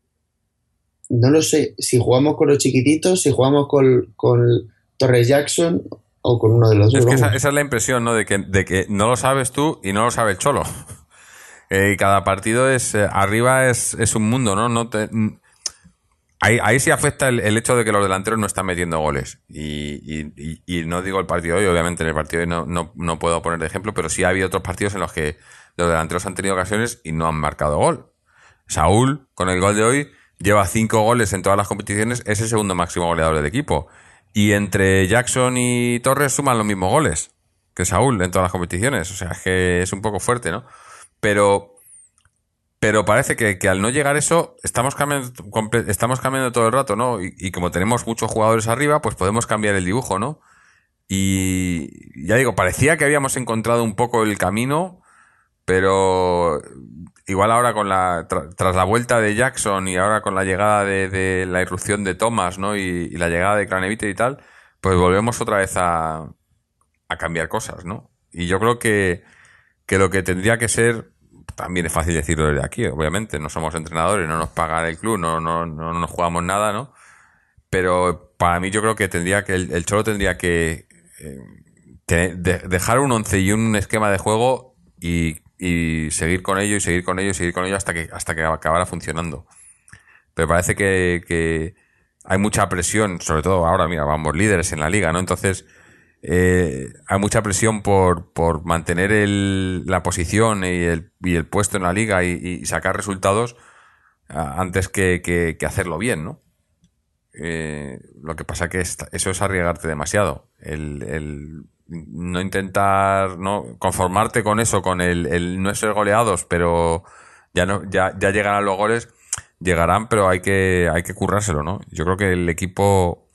No lo sé, si jugamos con los chiquititos, si jugamos con, con Torres Jackson o con uno de los dos. Es que esa, vamos. esa es la impresión, ¿no? De que, de que no lo sabes tú y no lo sabe el Cholo. Eh, y cada partido es... eh, arriba es, es un mundo, ¿no? No te, mm, ahí, ahí sí afecta el, el hecho de que los delanteros no están metiendo goles. Y, y, y, y no digo el partido de hoy, obviamente en el partido de hoy no, no, no puedo poner de ejemplo, pero sí ha habido otros partidos en los que los delanteros han tenido ocasiones y no han marcado gol. Saúl, con el gol de hoy, lleva cinco goles en todas las competiciones, es el segundo máximo goleador del equipo. Y entre Jackson y Torres suman los mismos goles que Saúl en todas las competiciones. O sea, es que es un poco fuerte, ¿no? Pero, pero parece que, que al no llegar eso, estamos cambiando, comple- estamos cambiando todo el rato, ¿no? Y, y como tenemos muchos jugadores arriba, pues podemos cambiar el dibujo, ¿no? Y ya digo, parecía que habíamos encontrado un poco el camino, pero igual ahora con la tra- tras la vuelta de Jackson y ahora con la llegada de, de la irrupción de Thomas, ¿no? Y, y la llegada de Craneviter y tal, pues volvemos otra vez a, a cambiar cosas, ¿no? Y yo creo que, que lo que tendría que ser, también es fácil decirlo desde aquí, obviamente, no somos entrenadores, no nos paga el club, no, no, no nos jugamos nada, ¿no? Pero para mí yo creo que tendría que el, el Cholo tendría que eh, te- de- dejar un once y un esquema de juego y, y seguir con ello y seguir con ello y seguir con ello hasta que hasta que acabara funcionando. Pero parece que, que hay mucha presión, sobre todo ahora, mira, vamos líderes en la liga, ¿no? Entonces, eh, hay mucha presión por, por mantener el, la posición y el, y el puesto en la liga y, y sacar resultados ah, antes que, que, que hacerlo bien, ¿no? Eh, lo que pasa que es- eso es arriesgarte demasiado. El, el no intentar, no conformarte con eso, con el, el no ser goleados, pero ya no, ya, ya llegarán los goles, llegarán, pero hay que, hay que currárselo, ¿no? Yo creo que el equipo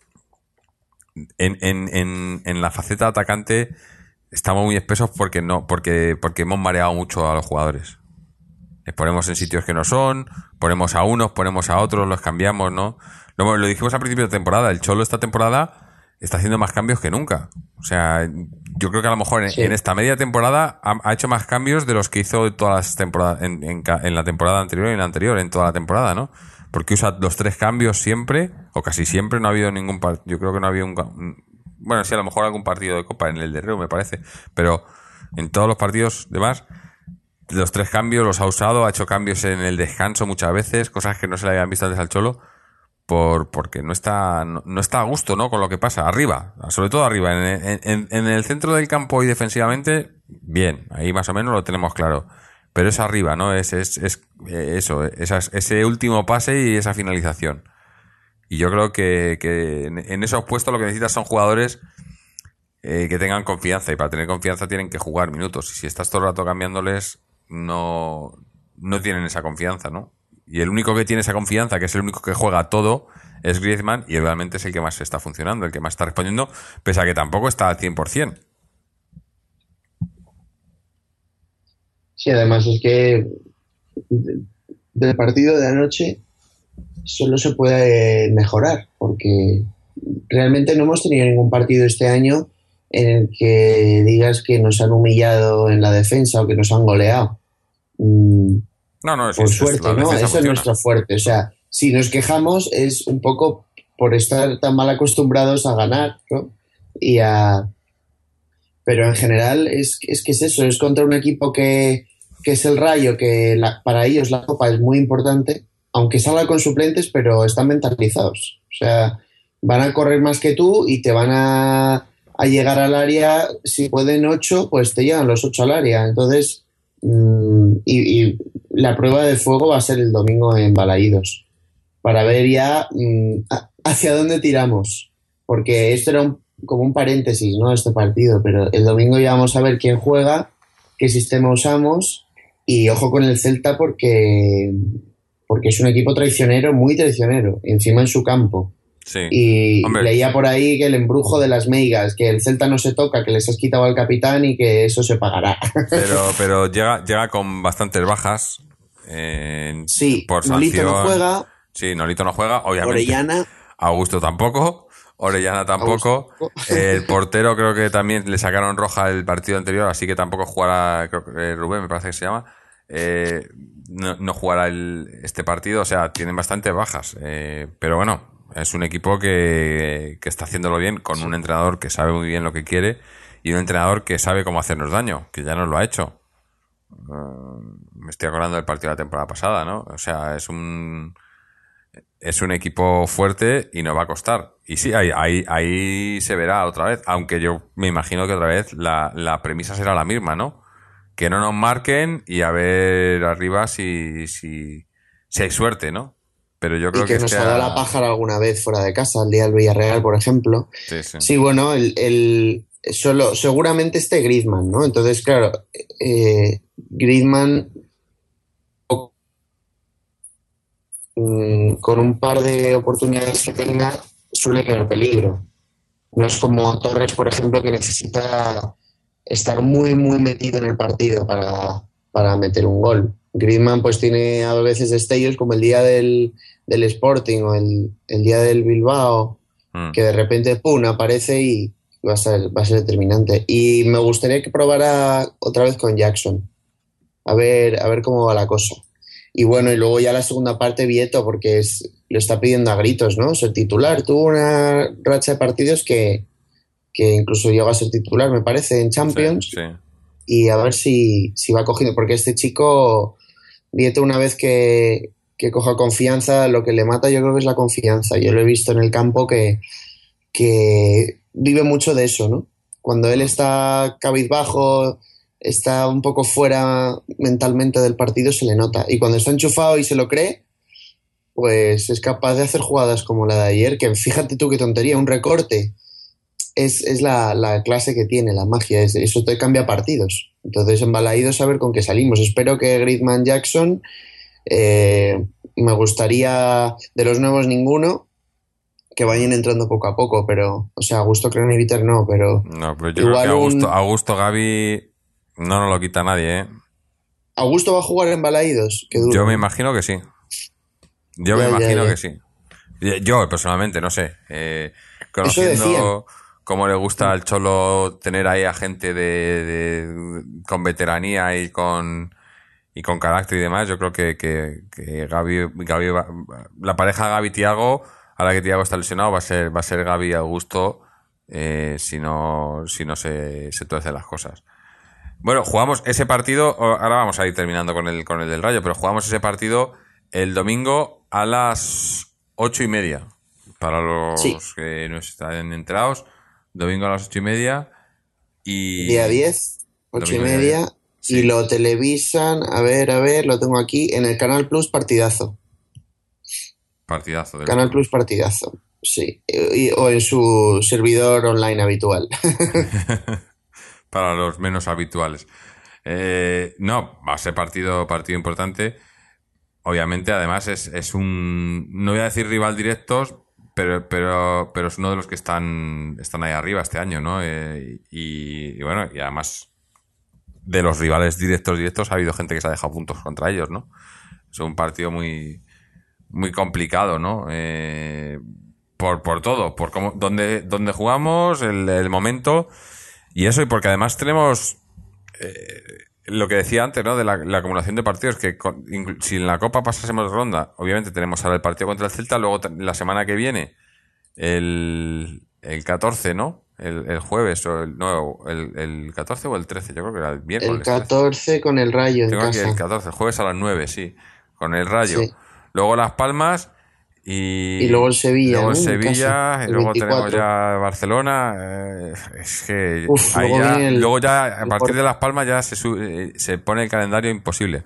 en, en, en, en la faceta atacante estamos muy espesos porque no, porque, porque hemos mareado mucho a los jugadores. Les ponemos en sitios que no son, ponemos a unos, ponemos a otros, los cambiamos, ¿no? Lo, lo dijimos al principio de temporada, el Cholo esta temporada está haciendo más cambios que nunca. O sea, yo creo que a lo mejor en, Sí. en esta media temporada ha, ha hecho más cambios de los que hizo todas las temporadas, en, en, ca- en la temporada anterior y en la anterior, en toda la temporada, ¿no? Porque usa los tres cambios siempre, o casi siempre, no ha habido ningún partido, yo creo que no ha habido un, un- bueno, sí, a lo mejor algún partido de Copa en el de Reu, me parece, pero en todos los partidos demás los tres cambios los ha usado, ha hecho cambios en el descanso muchas veces, cosas que no se le habían visto antes al Cholo, por, porque no está, no, no está a gusto, ¿no? Con lo que pasa, arriba, sobre todo arriba, en, en, en el centro del campo y defensivamente, bien, ahí más o menos lo tenemos claro. Pero es arriba, ¿no? Es, es, es eh, eso, esas, ese último pase y esa finalización. Y yo creo que, que en, en esos puestos lo que necesitas son jugadores eh, que tengan confianza. Y para tener confianza tienen que jugar minutos. Y si estás todo el rato cambiándoles, no, no tienen esa confianza, ¿no? Y el único que tiene esa confianza, que es el único que juega todo, es Griezmann, y realmente es el que más está funcionando, el que más está respondiendo, pese a que tampoco está al cien por ciento. Sí, además es que de- del partido de anoche solo se puede mejorar, porque realmente no hemos tenido ningún partido este año en el que digas que nos han humillado en la defensa o que nos han goleado. Mm, No, no, sí, por es, es- suerte, la ¿no? defensa Eso es funciona. nuestro fuerte. O sea, si nos quejamos es un poco por estar tan mal acostumbrados a ganar, ¿no? Y a... Pero en general es, es que es eso, es contra un equipo que, que es el Rayo, que la- para ellos la Copa es muy importante, aunque salga con suplentes, pero están mentalizados. O sea, van a correr más que tú y te van a, a llegar al área, si pueden ocho, pues te llegan los ocho al área. Entonces, mm, y, y la prueba de fuego va a ser el domingo en Balaídos, para ver ya mm, a- hacia dónde tiramos. Porque esto era un- como un paréntesis, ¿no? Este partido, pero el domingo ya vamos a ver quién juega, qué sistema usamos y ojo con el Celta porque, porque es un equipo traicionero, muy traicionero, encima en su campo. Sí. Y Hombre. leía por ahí que el embrujo de las meigas, que el Celta no se toca, que les has quitado al capitán y que eso se pagará. Pero, pero llega, llega con bastantes bajas. eh, Sí, por Nolito sanción. no juega, Sí, Nolito no juega, obviamente. Orellana, Augusto tampoco. Orellana tampoco. Augusto. El portero creo que también le sacaron roja el partido anterior, así que tampoco jugará, creo que eh, Rubén me parece que se llama. Eh, no, no jugará el, este partido, o sea, tienen bastantes bajas. Eh, pero bueno, es un equipo que, que está haciéndolo bien, con un entrenador que sabe muy bien lo que quiere y un entrenador que sabe cómo hacernos daño, que ya nos lo ha hecho. Uh, me estoy acordando del partido de la temporada pasada, ¿no? O sea, es un es un equipo fuerte y nos va a costar. Y sí, ahí, ahí, ahí se verá otra vez, aunque yo me imagino que otra vez la, la premisa será la misma, ¿no? Que no nos marquen y a ver arriba si, si, si hay suerte, ¿no? Pero yo creo y que, que nos este ha dado ha- la pájara alguna vez fuera de casa, el día del Villarreal, por ejemplo. Sí, sí. Sí, bueno, el, el- solo, seguramente esté Griezmann, ¿no? Entonces, claro, eh, Griezmann mm, con un par de oportunidades que tenga suele crear peligro. No es como Torres, por ejemplo, que necesita estar muy, muy metido en el partido para, para meter un gol. Griezmann pues tiene a veces destellos como el día del, del Sporting o el, el día del Bilbao, Mm. que de repente pum, aparece y va a ser, va a ser determinante. Y me gustaría que probara otra vez con Jackson, a ver, a ver cómo va la cosa. Y bueno, y luego ya la segunda parte, Vieto, porque es, le está pidiendo a gritos, ¿no? Ser titular. Tuvo una racha de partidos que, que incluso llegó a ser titular, me parece, en Champions. Sí, sí. Y a ver si, si va cogiendo, porque este chico, Vieto, una vez que, que coja confianza, lo que le mata yo creo que es la confianza. Yo lo he visto en el campo que, que vive mucho de eso, ¿no? Cuando él está cabizbajo, está un poco fuera mentalmente del partido, se le nota. Y cuando está enchufado y se lo cree, pues es capaz de hacer jugadas como la de ayer, que fíjate tú qué tontería, un recorte. Es, es la, la clase que tiene, la magia, es, eso te cambia partidos. Entonces, en Balaídos, a ver con qué salimos. Espero que Griezmann, Jackson, eh, me gustaría, de los nuevos ninguno, que vayan entrando poco a poco, pero, o sea, Augusto Craneviter no, pero... No, pero yo creo que Augusto, un... Augusto Gavi no nos lo quita nadie, ¿eh? ¿Augusto va a jugar en Balaídos? Qué duro. Yo me imagino que sí. Yo ya, me imagino ya, ya. que sí. Yo, personalmente, no sé. Eh, conociendo cómo le gusta al Cholo tener ahí a gente de, de con veteranía y con y con carácter y demás, yo creo que, que, que Gavi, Gavi va, la pareja Gavi-Thiago, ahora que Thiago está lesionado, va a ser va a ser Gavi Augusto, eh, si no si no se, se tuercen las cosas. Bueno, jugamos ese partido, ahora vamos a ir terminando con el con el del Rayo, pero jugamos ese partido el domingo a las ocho y media. Para los sí. que no están enterados, domingo a las ocho y media. Y día diez, ocho y media. Sí. Y lo televisan, a ver, a ver, lo tengo aquí, en el Canal Plus Partidazo. Partidazo. Del Canal Plus Partidazo, sí. Y, o en su servidor online habitual. Para los menos habituales. Eh, no, va a ser partido, partido importante. Obviamente, además, es, es un... No voy a decir rival directos, pero pero pero es uno de los que están están ahí arriba este año, ¿no? Eh, y, y bueno, y además de los rivales directos directos ha habido gente que se ha dejado puntos contra ellos, ¿no? Es un partido muy muy complicado, ¿no? Eh, por por todo, por cómo dónde dónde jugamos, el, el momento y eso, y porque además tenemos eh, lo que decía antes, ¿no? De la, la acumulación de partidos, que con, si en la Copa pasásemos de ronda, obviamente tenemos ahora el partido contra el Celta, luego la semana que viene, el, el catorce, ¿no? El, el jueves, o el, no, el, el catorce o el trece, yo creo que era el miércoles. El catorce trece. Con el Rayo en Tengo casa. Aquí el catorce, el jueves a las nueve, sí, con el Rayo. Sí. Luego Las Palmas y... Y luego el Sevilla, luego el ¿no? Sevilla, y luego veinticuatro. Tenemos ya Barcelona. Eh, es que Uf, ahí luego, ya, el... luego ya, a partir de Las Palmas ya se, sube, se pone el calendario imposible.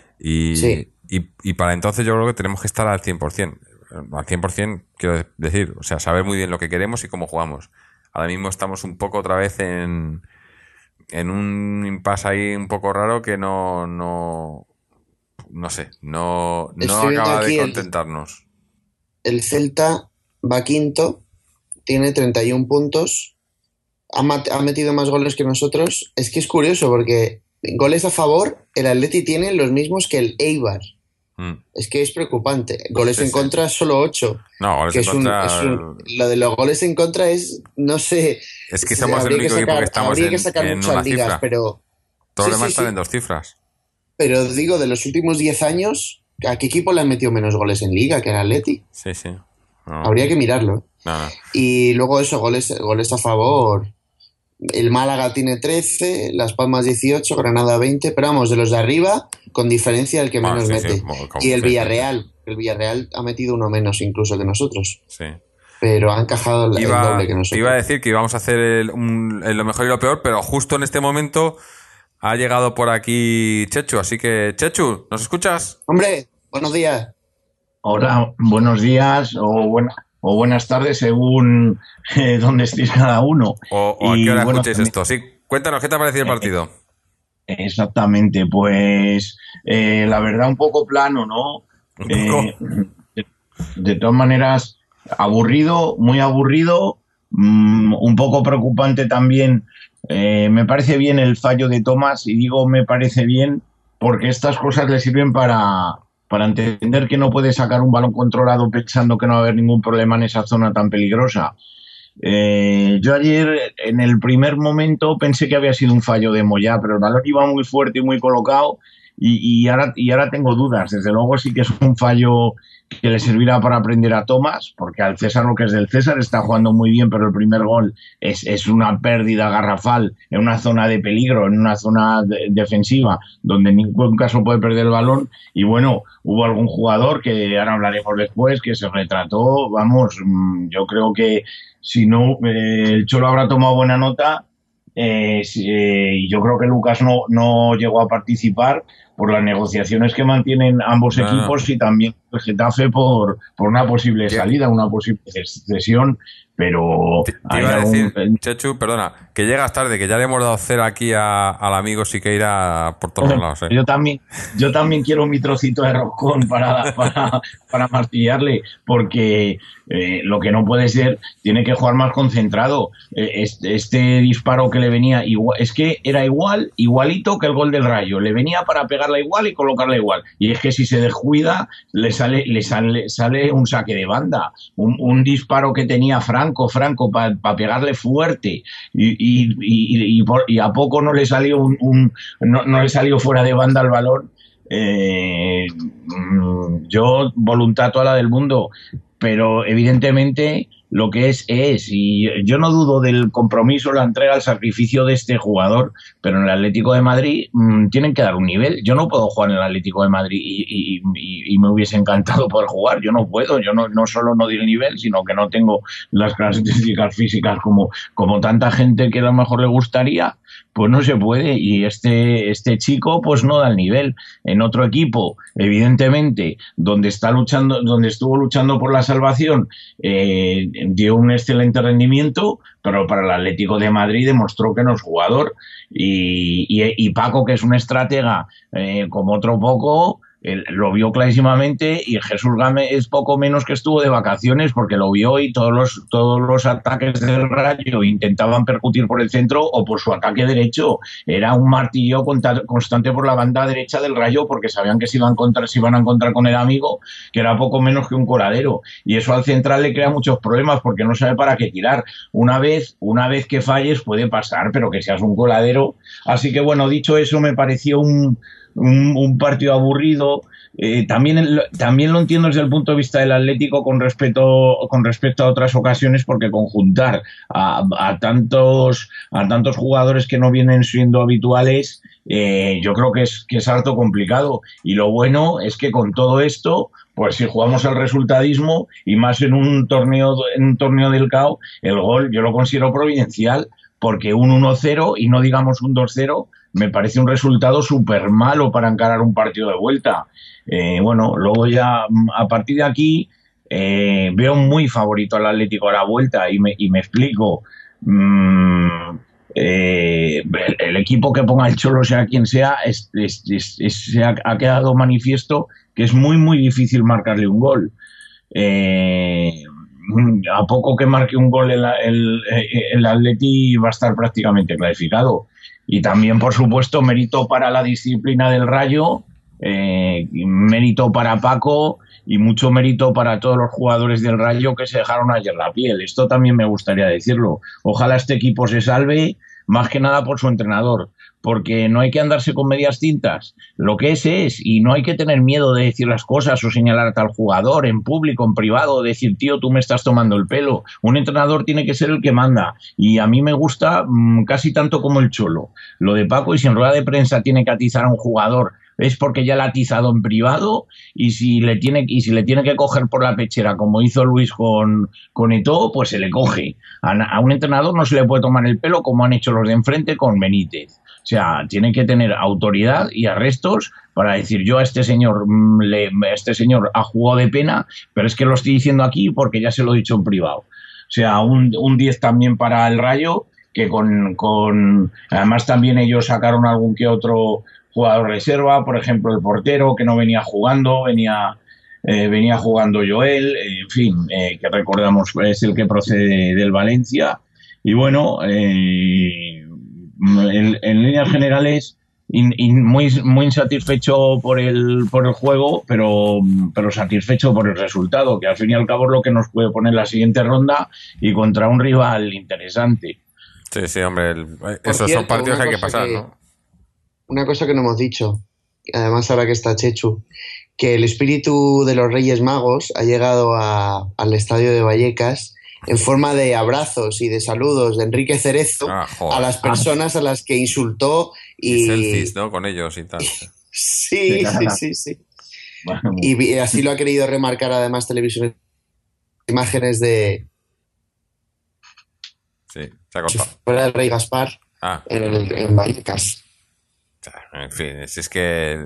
Y, sí. y, y para entonces yo creo que tenemos que estar al cien por ciento. Al cien por ciento, quiero decir, o sea, saber muy bien lo que queremos y cómo jugamos. Ahora mismo estamos un poco otra vez en, en un impasse ahí un poco raro que no, no, no sé, no, no acaba de contentarnos. El, el Celta va quinto, tiene treinta y un puntos, ha, mat, ha metido más goles que nosotros. Es que es curioso porque goles a favor, el Atleti tiene los mismos que el Eibar. Mm. Es que es preocupante. Goles sí, en sí. contra solo ocho. No, goles que en es contra. Un, es un, lo de los goles en contra es, no sé. Es que somos el único que sacar, equipo que estamos en, que sacar en una ligas, cifra. Pero todos los sí, demás sí, están sí. en dos cifras. Pero digo, de los últimos diez años, ¿a qué equipo le han metido menos goles en Liga que el Atleti? Sí, sí. No. Habría que mirarlo. No, no. Y luego eso, goles, goles a favor. El Málaga tiene trece, Las Palmas dieciocho, Granada veinte, pero vamos, de los de arriba, con diferencia el que menos ah, sí, mete. Sí, como, como y el Villarreal, el Villarreal ha metido uno menos incluso que nosotros. Sí. Pero ha encajado el, iba, el doble que nosotros. Iba a decir que íbamos a hacer el, un, el, lo mejor y lo peor, pero justo en este momento ha llegado por aquí Chechu, así que Chechu, ¿nos escuchas? Hombre, buenos días. Hola, buenos días o buenas. O buenas tardes, según eh, dónde estéis cada uno. O, o a qué hora bueno, escuchéis también... esto. Sí, cuéntanos, ¿qué te ha parecido el partido? Eh, exactamente, pues eh, la verdad un poco plano, ¿no? ¿Un poco? Eh, de, de todas maneras, aburrido, muy aburrido, mmm, un poco preocupante también. Eh, me parece bien el fallo de Tomás, y digo me parece bien porque estas cosas le sirven para... para entender que no puede sacar un balón controlado pensando que no va a haber ningún problema en esa zona tan peligrosa. Eh, yo ayer, en el primer momento, pensé que había sido un fallo de Moyá, pero el balón iba muy fuerte y muy colocado, y, y, ahora, y ahora tengo dudas. Desde luego sí que es un fallo que le servirá para aprender a Thomas, porque al César lo que es del César, está jugando muy bien, pero el primer gol es, es una pérdida garrafal en una zona de peligro, en una zona de, defensiva, donde en ningún caso puede perder el balón. Y bueno, hubo algún jugador, que ahora hablaremos después, que se retrató. Vamos, yo creo que si no, eh, el Cholo habrá tomado buena nota. Eh, eh, yo creo que Lucas no, no llegó a participar por las negociaciones que mantienen ambos no, equipos no. Y también el Getafe por, por una posible salida, una posible cesión. Pero te, te iba a decir, algún... Chechu, perdona, que llegas tarde, que ya le hemos dado cero aquí a, al amigo Siqueira por todos lados. ¿eh? Yo también, yo también quiero mi trocito de roscón para, para, para martillarle, porque eh, lo que no puede ser, tiene que jugar más concentrado. Eh, este, este disparo que le venía, igual, es que era igual, igualito que el gol del Rayo, le venía para pegarla igual y colocarla igual. Y es que si se descuida, le sale, le sale, sale un saque de banda, un, un disparo que tenía Frank. Franco, Franco, para pa pegarle fuerte y, y, y, y, por, y a poco no le salió un, un no, no le salió fuera de banda el balón. Eh, yo, voluntad toda la del mundo, pero evidentemente lo que es, es, y yo no dudo del compromiso, la entrega, el sacrificio de este jugador, pero en el Atlético de Madrid mmm, tienen que dar un nivel. Yo no puedo jugar en el Atlético de Madrid y, y, y, y me hubiese encantado poder jugar. Yo no puedo, yo no, no solo no di el nivel, sino que no tengo las características físicas como, como tanta gente que a lo mejor le gustaría. Pues no se puede, y este, este chico pues no da el nivel. En otro equipo, evidentemente, donde está luchando, donde estuvo luchando por la salvación, eh, dio un excelente rendimiento, pero para el Atlético de Madrid demostró que no es jugador. Y, y, y Paco, que es un estratega eh, como otro poco, él lo vio clarísimamente, y Jesús Gámez es poco menos que estuvo de vacaciones, porque lo vio y todos los, todos los ataques del Rayo intentaban percutir por el centro o por su ataque derecho. Era un martillo constante por la banda derecha del Rayo, porque sabían que se iban a encontrar, se iban a encontrar con el amigo, que era poco menos que un coladero, y eso al central le crea muchos problemas, porque no sabe para qué tirar. Una vez, una vez que falles puede pasar, pero que seas un coladero. Así que bueno, dicho eso, me pareció un Un, un partido aburrido. Eh, también, también lo entiendo desde el punto de vista del Atlético con respecto, con respecto a otras ocasiones, porque conjuntar a, a, tantos, a tantos jugadores que no vienen siendo habituales, eh, yo creo que es, que es harto complicado. Y lo bueno es que con todo esto, pues si jugamos al resultadismo, y más en un torneo, en un torneo del C A O, el gol yo lo considero providencial, porque un uno cero y no digamos un dos cero me parece un resultado súper malo para encarar un partido de vuelta. Eh, bueno, luego ya a partir de aquí eh, veo muy favorito al Atlético a la vuelta, y me, y me explico. Mm, eh, el, el equipo que ponga el Cholo, sea quien sea, es, es, es, es, se ha, ha quedado manifiesto que es muy muy difícil marcarle un gol. Eh, a poco que marque un gol el, el, el Atleti va a estar prácticamente clasificado. Y también, por supuesto, mérito para la disciplina del Rayo, eh, mérito para Paco, y mucho mérito para todos los jugadores del Rayo que se dejaron ayer la piel. Esto también me gustaría decirlo. Ojalá este equipo se salve, más que nada por su entrenador, porque no hay que andarse con medias tintas. Lo que es es, y no hay que tener miedo de decir las cosas o señalar a tal jugador en público, en privado, decir, tío, tú me estás tomando el pelo. Un entrenador tiene que ser el que manda, y a mí me gusta mmm, casi tanto como el Cholo. Lo de Paco, y si en rueda de prensa tiene que atizar a un jugador, es porque ya la ha atizado en privado, y si le tiene, y si le tiene que coger por la pechera, como hizo Luis con, con Eto'o, pues se le coge. A, a un entrenador no se le puede tomar el pelo como han hecho los de enfrente con Benítez. O sea, tiene que tener autoridad y arrestos para decir, yo a este señor, le, este señor ha jugado de pena, pero es que lo estoy diciendo aquí porque ya se lo he dicho en privado. O sea, un, un diez también para el Rayo, que con, con, además también ellos sacaron algún que otro jugador reserva, por ejemplo el portero, que no venía jugando, venía, eh, venía jugando Joel, eh, en fin, eh, que recordamos es el que procede del Valencia. Y bueno, eh, en, en líneas generales, in, in, muy, muy insatisfecho por el, por el juego, pero, pero satisfecho por el resultado, que al fin y al cabo es lo que nos puede poner la siguiente ronda, y contra un rival interesante. Sí, sí, hombre, el, esos cierto, son partidos que hay que pasar, que, ¿no? Una cosa que no hemos dicho, además ahora que está Chechu, que el espíritu de los Reyes Magos ha llegado a, al estadio de Vallecas en forma de abrazos y de saludos de Enrique Cerezo Ah, a joder. las personas a las que insultó Y y... selfies, ¿no? Con ellos y tal. Sí, De sí, cara. sí, sí. Bueno, Y, y así lo ha querido remarcar además Televisión, imágenes de Sí, se ha cortado. fuera del Rey Gaspar Ah, en, el- en Vallecas. en fin, si es que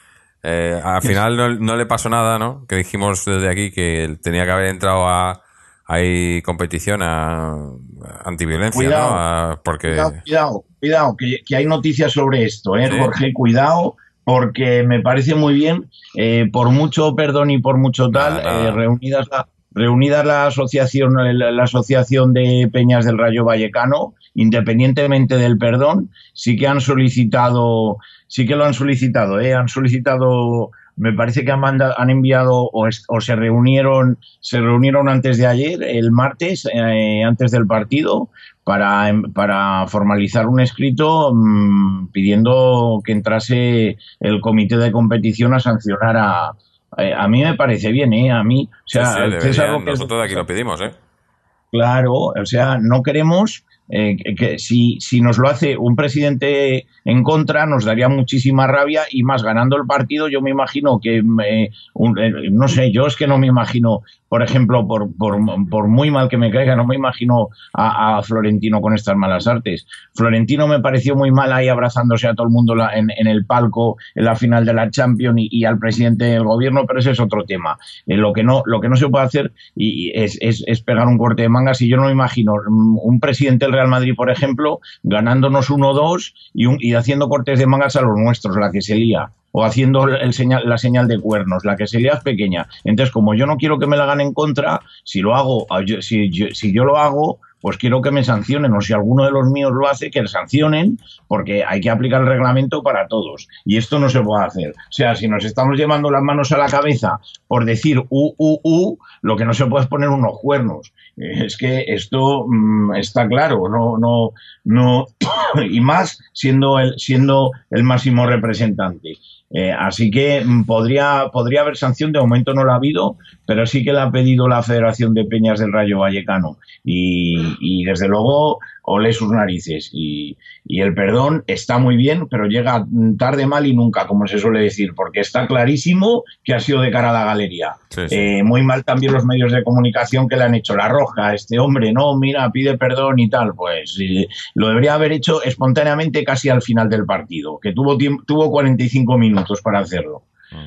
eh, al final no, no le pasó nada, ¿no? Que dijimos desde aquí que él tenía que haber entrado a hay competición a, a antiviolencia, Cuidado, ¿no? A- porque Cuidado, cuidado, cuidado, que, que hay noticias sobre esto, ¿eh, ¿Sí? Jorge? Cuidado, porque me parece muy bien, eh, por mucho perdón y por mucho tal, Nada, nada. eh, reunidas la, reunidas la asociación, la, la asociación de Peñas del Rayo Vallecano, independientemente del perdón, sí que han solicitado, sí que lo han solicitado, ¿eh? Han solicitado. Me parece que han, mandado, han enviado o, es, o se reunieron se reunieron antes de ayer, el martes, eh, antes del partido, para, para formalizar un escrito mmm, pidiendo que entrase el comité de competición a sancionar a... A, a mí me parece bien, ¿eh? A mí, o sea, sí, sí, César deberían, Roque es- nosotros de aquí lo pedimos, ¿eh? Claro, o sea, no queremos eh, que, que si, si nos lo hace un presidente en contra, nos daría muchísima rabia y más ganando el partido, yo me imagino que, eh, un, eh, no sé, yo es que no me imagino, por ejemplo, por, por, por muy mal que me caiga, no me imagino a, a Florentino con estas malas artes. Florentino me pareció muy mal ahí abrazándose a todo el mundo la, en, en el palco en la final de la Champions y, y al presidente del gobierno, pero ese es otro tema. Eh, lo que no, lo que no se puede hacer y, y es, es, es pegar un corte de mangas y yo no me imagino un presidente del Real Madrid, por ejemplo, ganándonos uno dos y, un, y haciendo cortes de mangas a los nuestros, la que se lía. O haciendo el señal, la señal de cuernos, la que se lía es pequeña. Entonces, como yo no quiero que me la hagan en contra, si lo hago, si yo, si yo lo hago, pues quiero que me sancionen, o si alguno de los míos lo hace, que le sancionen, porque hay que aplicar el reglamento para todos. Y esto no se puede hacer. O sea, si nos estamos llevando las manos a la cabeza por decir u, u, u, lo que no se puede es poner unos cuernos. Es que esto mmm, está claro, no, no, no, y más siendo el, siendo el máximo representante. Eh, así que mmm, podría, podría haber sanción, de momento no la ha habido, pero sí que la ha pedido la Federación de Peñas del Rayo Vallecano. Y, y desde luego, olé sus narices. Y, y el perdón está muy bien, pero llega tarde, mal y nunca, como se suele decir, porque está clarísimo que ha sido de cara a la galería. Sí, sí. Eh, muy mal también los medios de comunicación que le han hecho la roja a este hombre, no, mira, pide perdón y tal, pues eh, lo debería haber hecho espontáneamente casi al final del partido, que tuvo, tuvo cuarenta y cinco minutos para hacerlo.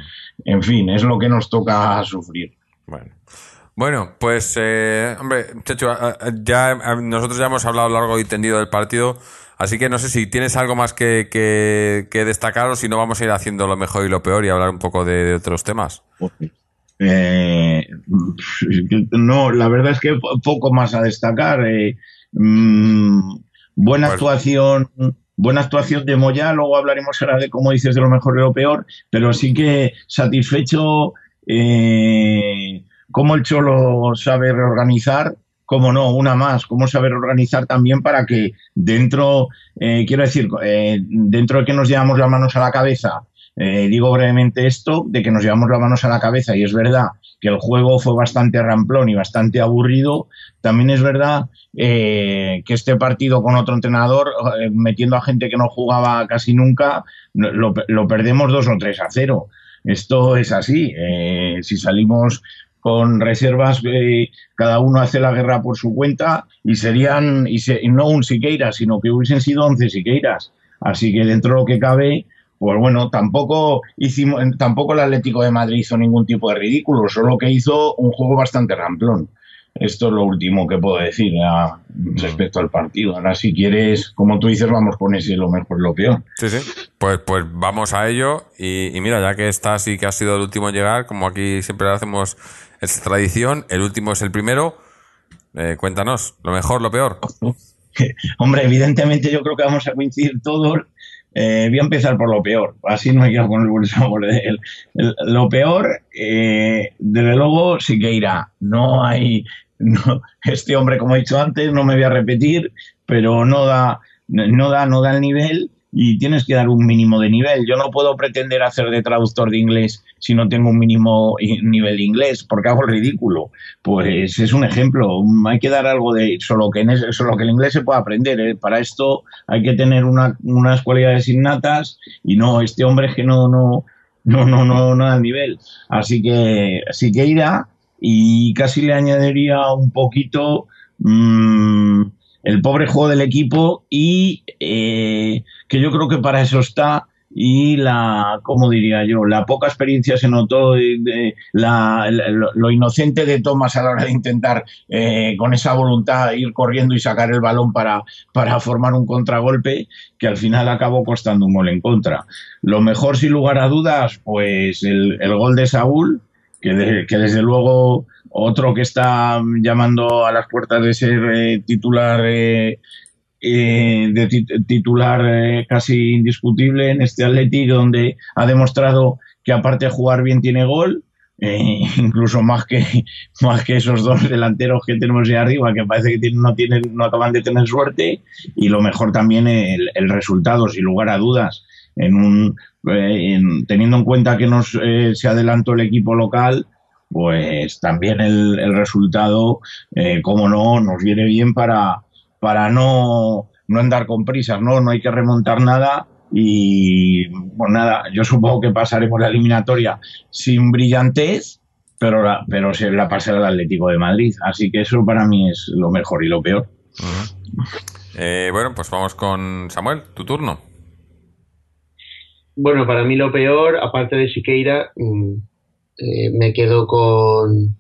En fin, es lo que nos toca sufrir. Bueno. Bueno, pues, eh, hombre, Chechu, ya nosotros ya hemos hablado largo y tendido del partido, así que no sé si tienes algo más que, que, que destacar o si no vamos a ir haciendo lo mejor y lo peor y hablar un poco de, de otros temas. Eh, no, la verdad es que poco más a destacar. Eh, mmm, buena Pues- actuación. Buena actuación de Moyá, luego hablaremos ahora de, como dices, de lo mejor y lo peor, pero sí que satisfecho eh, cómo el Cholo sabe reorganizar, cómo no, una más, cómo sabe reorganizar también para que dentro, eh, quiero decir, eh, dentro de que nos llevamos las manos a la cabeza, eh, digo brevemente esto, de que nos llevamos las manos a la cabeza, y es verdad que el juego fue bastante ramplón y bastante aburrido, también es verdad eh, que este partido con otro entrenador, eh, metiendo a gente que no jugaba casi nunca, lo, lo perdemos dos o tres a cero. Esto es así. Eh, si salimos con reservas, eh, cada uno hace la guerra por su cuenta y serían, y, se, y no un Siqueiras, sino que hubiesen sido once Siqueiras. Así que dentro de lo que cabe, pues bueno, tampoco hicimos, tampoco el Atlético de Madrid hizo ningún tipo de ridículo, solo que hizo un juego bastante ramplón. Esto es lo último que puedo decir a, respecto al partido. Ahora, si quieres, como tú dices, vamos con ese lo mejor y lo peor. Sí, sí. Pues, pues vamos a ello. Y, y mira, ya que estás y que has sido el último en llegar, como aquí siempre lo hacemos, es tradición, el último es el primero. Eh, cuéntanos, lo mejor, lo peor. Hombre, evidentemente yo creo que vamos a coincidir todos. Eh, voy a empezar por lo peor, así no me quedo con el buen sabor de él. El, lo peor, eh, desde luego, Siqueira. No hay, no, este hombre, como he dicho antes, no me voy a repetir, pero no da, no da, no da el nivel y tienes que dar un mínimo de nivel. Yo no puedo pretender hacer de traductor de inglés si no tengo un mínimo nivel de inglés, porque hago el ridículo. Pues es un ejemplo. Hay que dar algo de solo que en ese, solo que el inglés se pueda aprender, ¿eh? Para esto hay que tener una, unas cualidades innatas, y no, este hombre es que no, no, no, no, no, no da el nivel. Así que, así que irá, y casi le añadiría un poquito mmm, el pobre juego del equipo, y eh, que yo creo que para eso está, y la, ¿cómo diría yo? La poca experiencia se notó, de, de, la, la, lo inocente de Thomas a la hora de intentar eh, con esa voluntad ir corriendo y sacar el balón para, para formar un contragolpe, que al final acabó costando un gol en contra. Lo mejor, sin lugar a dudas, pues el, el gol de Saúl, que, de, que desde luego otro que está llamando a las puertas de ser eh, titular eh, eh, de tit- titular eh, casi indiscutible en este Athletic, donde ha demostrado que aparte de jugar bien tiene gol, eh, incluso más que más que esos dos delanteros que tenemos ahí arriba, que parece que tienen, no tienen no acaban de tener suerte. Y lo mejor también el, el resultado, sin lugar a dudas, en un eh, en, teniendo en cuenta que nos eh, se adelantó el equipo local, pues también el, el resultado, eh, como no, nos viene bien para, para no, no andar con prisas, ¿no? No hay que remontar nada, y pues nada, yo supongo que pasaremos la eliminatoria sin brillantez, pero la, pero se la pasará el Atlético de Madrid, así que eso para mí es lo mejor y lo peor. Uh-huh. Eh, bueno, pues vamos con Samuel, tu turno. Bueno, para mí lo peor, aparte de Siqueira, mmm, Eh, me quedo con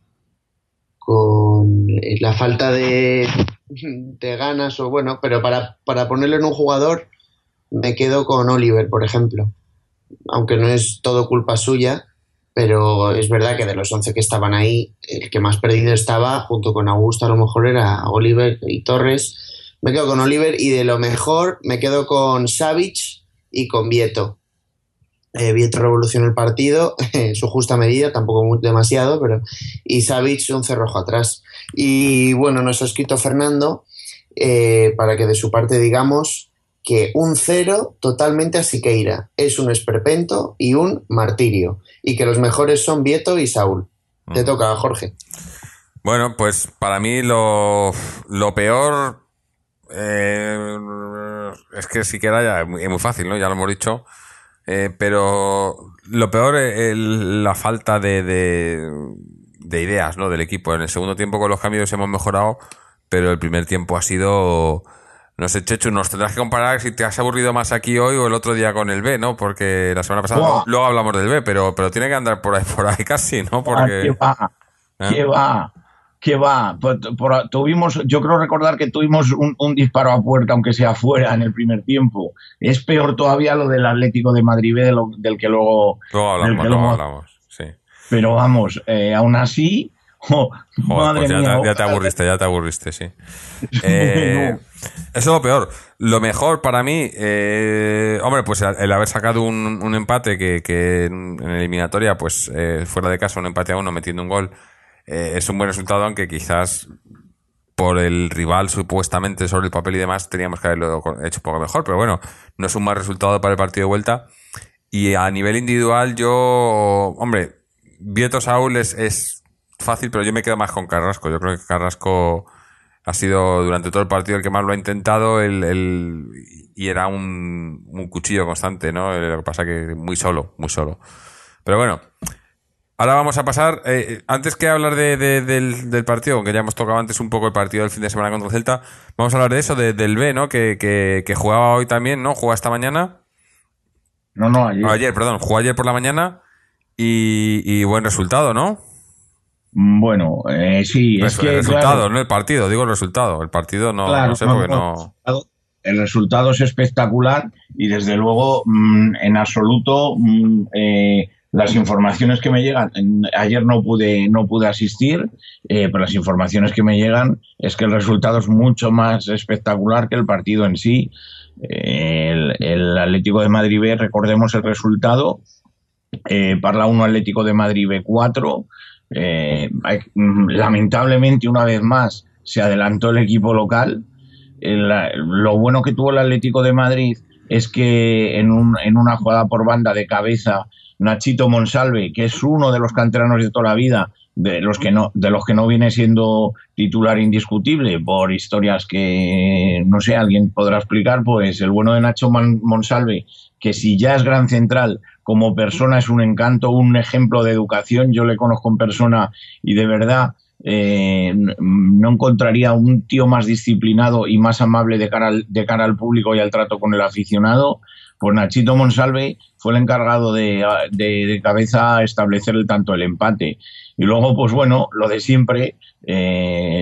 con la falta de, de ganas, o bueno, pero para, para ponerlo en un jugador, me quedo con Oliver, por ejemplo, aunque no es todo culpa suya, pero es verdad que de los once que estaban ahí, el que más perdido estaba, junto con Augusto, a lo mejor era Oliver y Torres. Me quedo con Oliver, y de lo mejor me quedo con Savic y con Vieto. Eh, Vieto revolucionó el partido en su justa medida, tampoco muy, demasiado, pero y Savic un cerrojo atrás. Y bueno, nos ha escrito Fernando eh, para que de su parte digamos que un cero totalmente a Siqueira, es un esperpento y un martirio, y que los mejores son Vieto y Saúl. Mm. Te toca, Jorge. Bueno, pues para mí lo, lo peor eh, es que Siqueira ya es muy, es muy fácil, ¿no? Ya lo hemos dicho. Eh, pero lo peor es el, la falta de, de, de ideas, ¿no? Del equipo. En el segundo tiempo con los cambios hemos mejorado, pero el primer tiempo ha sido... No sé, Chechu, nos tendrás que comparar si te has aburrido más aquí hoy o el otro día con el B, ¿no? Porque la semana pasada wow. luego hablamos del B, pero, pero tiene que andar por ahí, por ahí casi, ¿no? Porque... ¿Qué va? ¿Eh? ¿Qué va? ¿Qué va? Por, por, tuvimos, yo creo recordar que tuvimos un, un disparo a puerta, aunque sea fuera, en el primer tiempo. Es peor todavía lo del Atlético de Madrid B, de lo, del que luego... Luego hablamos, del que luego luego, hablamos, sí. Pero vamos, eh, aún así... Oh, Joder, madre pues ya, mía, te, ya te aburriste, ya te aburriste, sí. Eh, eso es lo peor. Lo mejor para mí, eh, hombre, pues el, el haber sacado un, un empate que, que en eliminatoria, pues eh, fuera de casa, un empate a uno metiendo un gol, eh, es un buen resultado, aunque quizás por el rival supuestamente sobre el papel y demás teníamos que haberlo hecho un poco mejor, pero bueno, no es un mal resultado para el partido de vuelta. Y a nivel individual yo, hombre, Vieto Saúl es, es fácil, pero yo me quedo más con Carrasco. Yo creo que Carrasco ha sido durante todo el partido el que más lo ha intentado, el, el, y era un, un cuchillo constante, ¿no? Lo que pasa que muy solo, muy solo. Pero bueno, ahora vamos a pasar, eh, antes que hablar de, de, del, del partido, aunque ya hemos tocado antes un poco el partido del fin de semana contra el Celta, vamos a hablar de eso, de, del B, ¿no? Que, que, que jugaba hoy también, ¿no? Jugaba esta mañana. No, no, ayer. No, ayer, perdón, jugó ayer por la mañana y, y buen resultado, ¿no? Bueno, eh, sí, pues es que... El resultado, claro, no el partido, digo el resultado. El partido no, claro, no sé no, porque no, no... El resultado es espectacular y desde luego mmm, en absoluto mmm, eh, las informaciones que me llegan, en, ayer no pude no pude asistir, eh, pero las informaciones que me llegan es que el resultado es mucho más espectacular que el partido en sí. Eh, el, el Atlético de Madrid B, recordemos el resultado, eh, Parla uno Atlético de Madrid B cuatro. Eh, lamentablemente una vez más se adelantó el equipo local. El, lo bueno que tuvo el Atlético de Madrid es que en, un, en una jugada por banda de cabeza, Nachito Monsalve, que es uno de los canteranos de toda la vida, de los que no, de los que no viene siendo titular indiscutible por historias que, no sé, alguien podrá explicar, pues el bueno de Nacho Monsalve, que si ya es gran central, como persona es un encanto, un ejemplo de educación. Yo le conozco en persona y de verdad eh, no encontraría un tío más disciplinado y más amable de cara al, de cara al público y al trato con el aficionado. Pues Nachito Monsalve fue el encargado de, de, de cabeza establecer el tanto el empate. Y luego, pues bueno, lo de siempre, eh,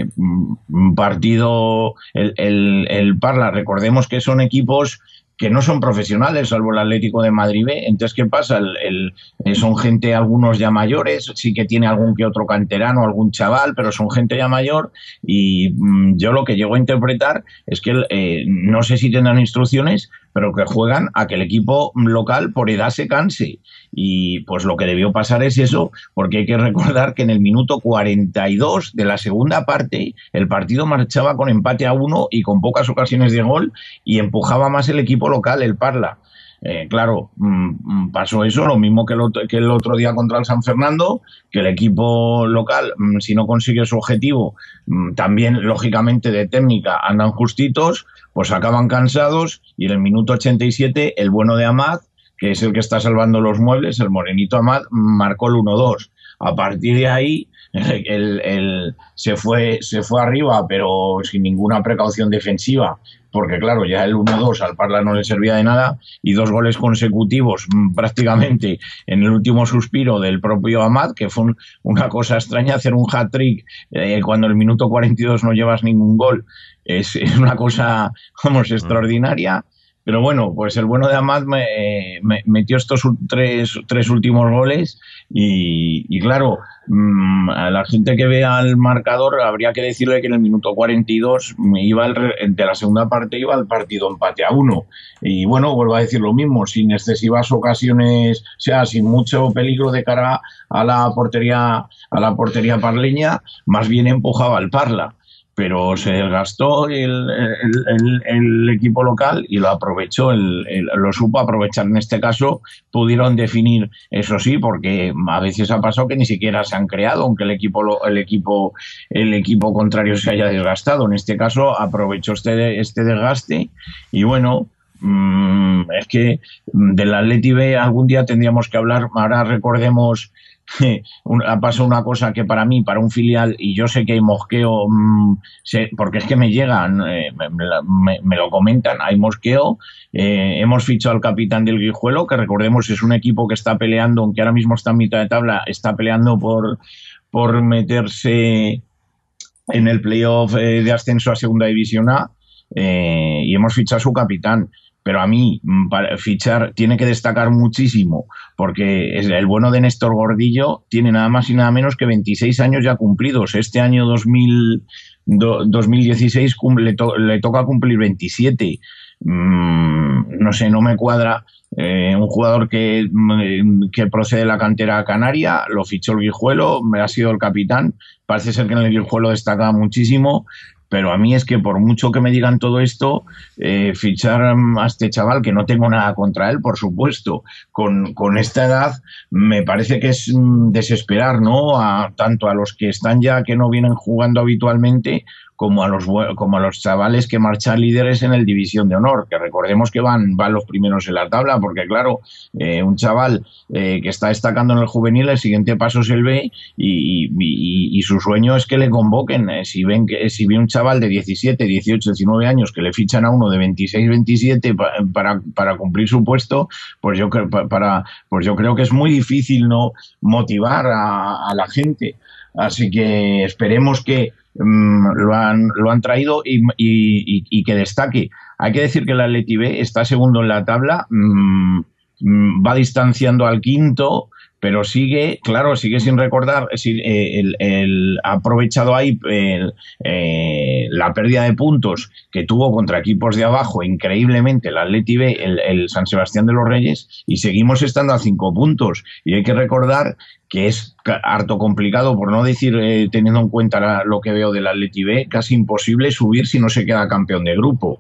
partido, el, el, el Parla, recordemos que son equipos que no son profesionales, salvo el Atlético de Madrid B. Entonces, ¿qué pasa? El, el, son gente, algunos ya mayores, sí que tiene algún que otro canterano, algún chaval, pero son gente ya mayor, y mmm, yo lo que llego a interpretar es que eh, no sé si tendrán instrucciones, pero que juegan a que el equipo local por edad se canse. Y pues lo que debió pasar es eso, porque hay que recordar que en el minuto cuarenta y dos de la segunda parte el partido marchaba con empate a uno y con pocas ocasiones de gol, y empujaba más el equipo local, el Parla. Eh, claro, mmm, pasó eso, lo mismo que el, otro, que el otro día contra el San Fernando, que el equipo local, mmm, si no consigue su objetivo, mmm, también lógicamente de técnica andan justitos, pues acaban cansados, y en el minuto ochenta y siete el bueno de Amad, que es el que está salvando los muebles, el morenito Amad, marcó el uno dos. A partir de ahí el, el, se, fue, se fue arriba, pero sin ninguna precaución defensiva, porque claro, ya el uno dos al Parla no le servía de nada, y dos goles consecutivos prácticamente en el último suspiro del propio Amad, que fue un, una cosa extraña hacer un hat-trick eh, cuando en el minuto cuarenta y dos no llevas ningún gol. Es, es una cosa, vamos, extraordinaria. Pero bueno, pues el bueno de Amad me, me metió estos tres, tres últimos goles y, y claro, mmm, a la gente que vea el marcador habría que decirle que en el minuto cuarenta y dos me iba el, de la segunda parte iba el partido empate a uno. Y bueno, vuelvo a decir lo mismo, sin excesivas ocasiones, o sea, sin mucho peligro de cara a la portería, a la portería parleña, más bien empujaba al Parla. Pero se desgastó el, el, el, el equipo local y lo aprovechó, el, el, lo supo aprovechar en este caso. Pudieron definir, eso sí, porque a veces ha pasado que ni siquiera se han creado, aunque el equipo el equipo el equipo contrario se haya desgastado. En este caso aprovechó este, este desgaste y bueno, mmm, es que del Atleti B algún día tendríamos que hablar. Ahora recordemos, ha pasado una cosa que para mí, para un filial, y yo sé que hay mosqueo, mmm, sé, porque es que me llegan, eh, me, me, me lo comentan, hay mosqueo. Eh, hemos fichado al capitán del Guijuelo, que recordemos es un equipo que está peleando, aunque ahora mismo está en mitad de tabla, está peleando por, por meterse en el playoff eh, de ascenso a Segunda División A, eh, y hemos fichado a su capitán. Pero a mí, para fichar, tiene que destacar muchísimo, porque es el bueno de Néstor Gordillo tiene nada más y nada menos que veintiséis años ya cumplidos. Este año dos mil, do, dos mil dieciséis cumple, le, to, le toca cumplir veintisiete. Mm, no sé, no me cuadra. Eh, un jugador que, que procede de la cantera canaria, lo fichó el Guijuelo, me ha sido el capitán. Parece ser que en el Guijuelo destaca muchísimo. Pero a mí es que por mucho que me digan todo esto, eh, fichar a este chaval, que no tengo nada contra él, por supuesto, con, con esta edad, me parece que es mm, desesperar, ¿no? A, tanto a los que están ya, que no vienen jugando habitualmente, como a los como a los chavales que marchan líderes en el División de Honor, que recordemos que van, van los primeros en la tabla, porque claro, eh, un chaval eh, que está destacando en el juvenil, el siguiente paso es el B, y, y, y su sueño es que le convoquen. Eh, si ven que si ve un chaval de diecisiete, dieciocho, diecinueve años que le fichan a uno de veintiséis, veintisiete pa, para, para cumplir su puesto, pues yo, para, pues yo creo que es muy difícil no motivar a, a la gente. Así que esperemos que um, lo, han, lo han traído y, y, y que destaque. Hay que decir que el Atleti B está segundo en la tabla, um, va distanciando al quinto, pero sigue, claro, sigue sin recordar, el, el, ha aprovechado ahí el, eh, la pérdida de puntos que tuvo contra equipos de abajo, increíblemente, el Atleti B, el, el San Sebastián de los Reyes, y seguimos estando a cinco puntos. Y hay que recordar que es harto complicado, por no decir, eh, teniendo en cuenta la, lo que veo del Atleti B, casi imposible subir si no se queda campeón de grupo.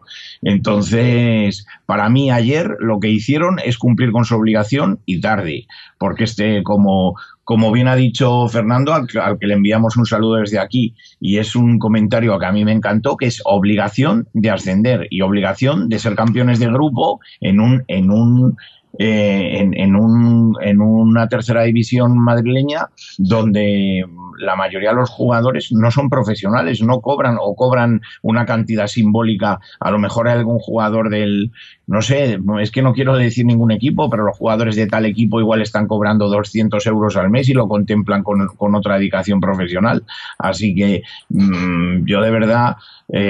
Entonces, para mí ayer lo que hicieron es cumplir con su obligación y tarde, porque este, como, como bien ha dicho Fernando, al, al que le enviamos un saludo desde aquí, y es un comentario que a mí me encantó, que es obligación de ascender y obligación de ser campeones de grupo en un... En un Eh, en, en, un, en una tercera división madrileña donde la mayoría de los jugadores no son profesionales, no cobran o cobran una cantidad simbólica. A lo mejor hay algún jugador del, no sé, es que no quiero decir ningún equipo, pero los jugadores de tal equipo igual están cobrando doscientos euros al mes y lo contemplan con, con otra dedicación profesional. Así que mmm, yo de verdad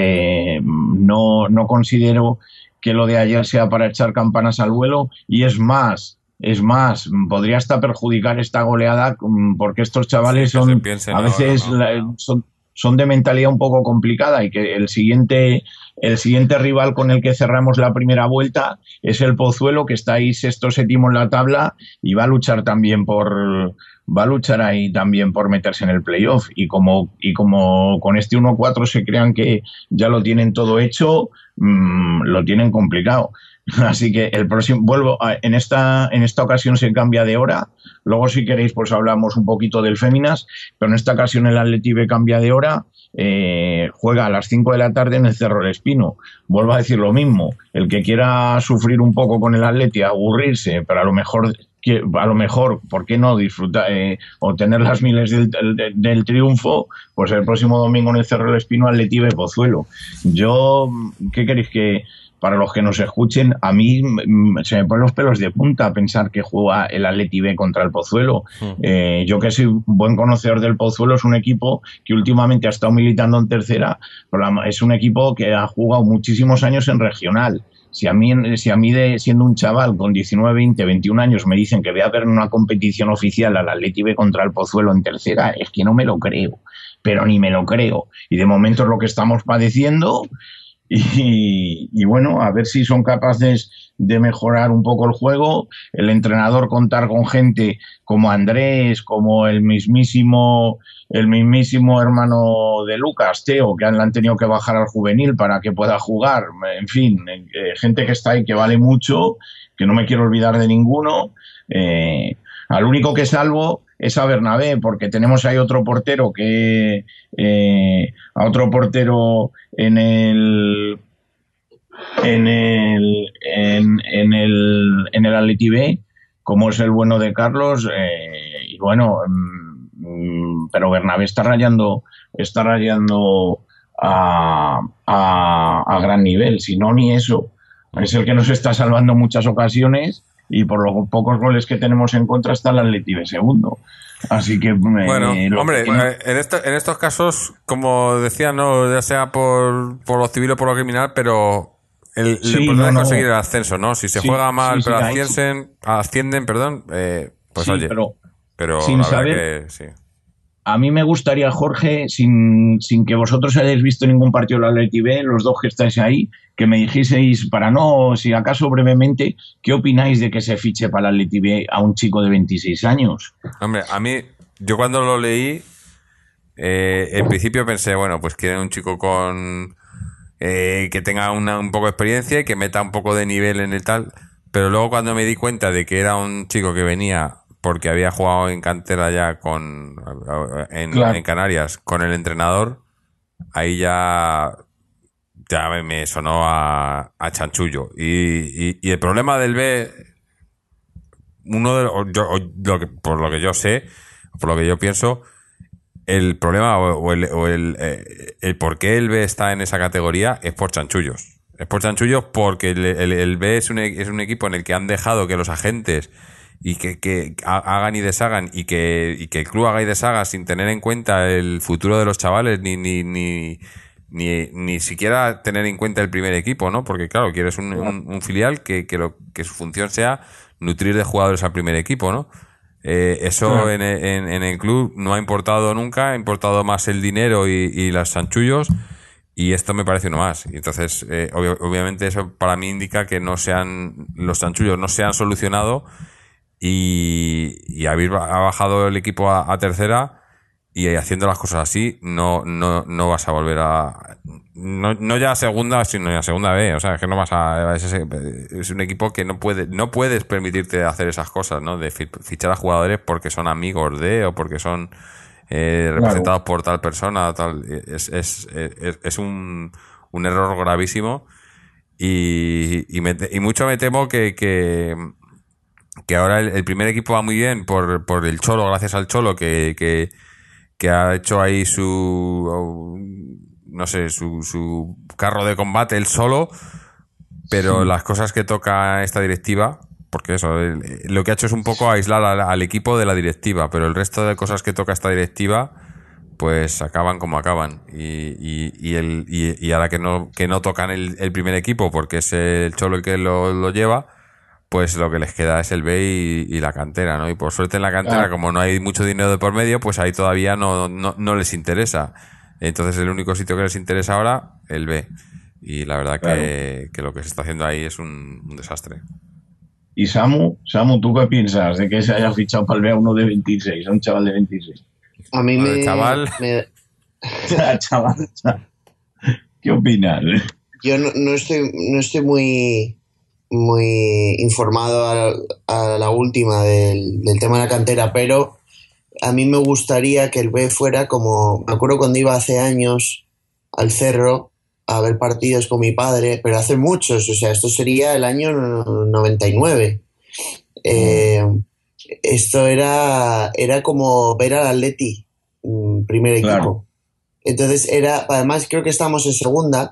eh, no, no considero que lo de ayer sea para echar campanas al vuelo, y es más, es más, podría hasta perjudicar esta goleada, porque estos chavales sí, son a veces ahora, ¿no? la, son, son de mentalidad un poco complicada, y que el siguiente el siguiente rival con el que cerramos la primera vuelta es el Pozuelo, que está ahí sexto séptimo en la tabla y va a luchar también por va a luchar ahí también por meterse en el playoff, y como y como con este uno cuatro se crean que ya lo tienen todo hecho, mmm, lo tienen complicado. Así que el próximo vuelvo a, en esta en esta ocasión se cambia de hora. Luego, si queréis, pues hablamos un poquito del Féminas, pero en esta ocasión el Atleti B cambia de hora. Eh, juega a las cinco de la tarde en el Cerro del Espino. Vuelvo a decir lo mismo, el que quiera sufrir un poco con el Atleti, aburrirse, pero a lo mejor a lo mejor, ¿por qué no disfrutar eh, o tener las miles del, del, del triunfo? Pues el próximo domingo en el Cerro del Espino, Atleti B Pozuelo. Yo, ¿qué queréis que...? Para los que nos escuchen, a mí se me ponen los pelos de punta pensar que juega el Atleti B contra el Pozuelo. Mm. Eh, yo, que soy un buen conocedor del Pozuelo, es un equipo que últimamente ha estado militando en tercera, pero es un equipo que ha jugado muchísimos años en regional. Si a mí, si a mí de, siendo un chaval con diecinueve, veinte, veintiún años, me dicen que voy a ver una competición oficial al Atleti B contra el Pozuelo en tercera, es que no me lo creo, pero ni me lo creo. Y de momento es lo que estamos padeciendo. Y, y bueno, a ver si son capaces de mejorar un poco el juego, el entrenador contar con gente como Andrés, como el mismísimo el mismísimo hermano de Lucas, Teo, que han, han tenido que bajar al juvenil para que pueda jugar, en fin, eh, gente que está ahí que vale mucho, que no me quiero olvidar de ninguno. eh, al único que salvo es a Bernabé, porque tenemos ahí otro portero que eh, a otro portero en el en el en, en el en el Atleti B, como es el bueno de Carlos, eh, y bueno, mm, pero Bernabé está rayando está rayando a, a, a gran nivel, si no ni eso, es el que nos está salvando en muchas ocasiones. Y por los pocos goles que tenemos en contra está el Atleti B segundo. Así que... Bueno, eh, hombre, que... en, esto, en estos casos, como decía, no ya sea por, por lo civil o por lo criminal, pero el, sí, el no, es no. conseguir el ascenso, ¿no? Si se sí, juega mal, sí, pero sí, ascienden, ascienden, perdón, eh, pues sí, oye, pero, pero sin la saber... verdad que sí. A mí me gustaría, Jorge, sin, sin que vosotros hayáis visto ningún partido del Atleti B, los dos que estáis ahí, que me dijiseis, para no, si acaso brevemente, ¿qué opináis de que se fiche para el Atleti B a un chico de veintiséis años? Hombre, a mí, yo cuando lo leí, eh, en principio pensé, bueno, pues quieren un chico con eh, que tenga una, un poco de experiencia y que meta un poco de nivel en el tal, pero luego cuando me di cuenta de que era un chico que venía porque había jugado en cantera ya con en, claro. en Canarias con el entrenador, ahí ya ya me, me sonó a, a chanchullo. Y, y, y el problema del B, uno de los, yo, lo que, por lo que yo sé, por lo que yo pienso, el problema o, o, el, o el, eh, el por qué el B está en esa categoría es por chanchullos. Es por chanchullos porque el, el, el B es un, es un equipo en el que han dejado que los agentes y que, que hagan y deshagan y que, y que el club haga y deshaga sin tener en cuenta el futuro de los chavales ni ni ni ni, ni siquiera tener en cuenta el primer equipo, ¿no? Porque claro, quieres un, un, un filial que, que, lo, que su función sea nutrir de jugadores al primer equipo, ¿no? Eh, eso Claro. en, en, en el club no ha importado nunca, ha importado más el dinero y, y los chanchullos, y esto me parece uno más. Y entonces, eh, obvio- obviamente eso para mí indica que no se han, los chanchullos no se han solucionado, y, y habéis ba- ha bajado el equipo a, a tercera, y haciendo las cosas así no no no vas a volver a no, no ya a segunda, sino a segunda B. O sea, es que no vas a es, ese- es un equipo que no puede no puedes permitirte hacer esas cosas, ¿no? De fi- fichar a jugadores porque son amigos de, o porque son eh, representados por tal persona, tal. Es, es, es, es un, un error gravísimo, y, y, me te- y mucho me temo que, que, que ahora el, el primer equipo va muy bien por, por el Cholo, gracias al Cholo, que, que, que ha hecho ahí su, no sé, su, su carro de combate él solo, pero Sí. las cosas que toca esta directiva, porque eso, el- lo que ha hecho es un poco aislar al, al equipo de la directiva, pero el resto de cosas que toca esta directiva, pues acaban como acaban. Y, y, y, el, y, y ahora que no, que no tocan el, el primer equipo, porque es el Cholo el que lo, lo lleva, pues lo que les queda es el B y, y la cantera, ¿no? Y por suerte en la cantera, Claro. como no hay mucho dinero de por medio, pues ahí todavía no, no, no les interesa. Entonces el único sitio que les interesa ahora, el B. Y la verdad Claro. que, que lo que se está haciendo ahí es un, un desastre. Y Samu, Samu, ¿tú qué piensas de que se haya fichado para el B a uno de veintiséis, a un chaval de veintiséis? A mí Bueno, el me, chaval- me- Chaval, ¿qué opinas? yo no, no estoy no estoy muy muy informado a, a la última del, del tema de la cantera, pero a mí me gustaría que el B fuera como, me acuerdo cuando iba hace años al Cerro a ver partidos con mi padre, pero hace muchos, o sea, esto sería el año noventa y nueve. Eh, esto era, era como ver al Atleti, mm, primer Claro. equipo. Entonces era, además creo que estábamos en segunda,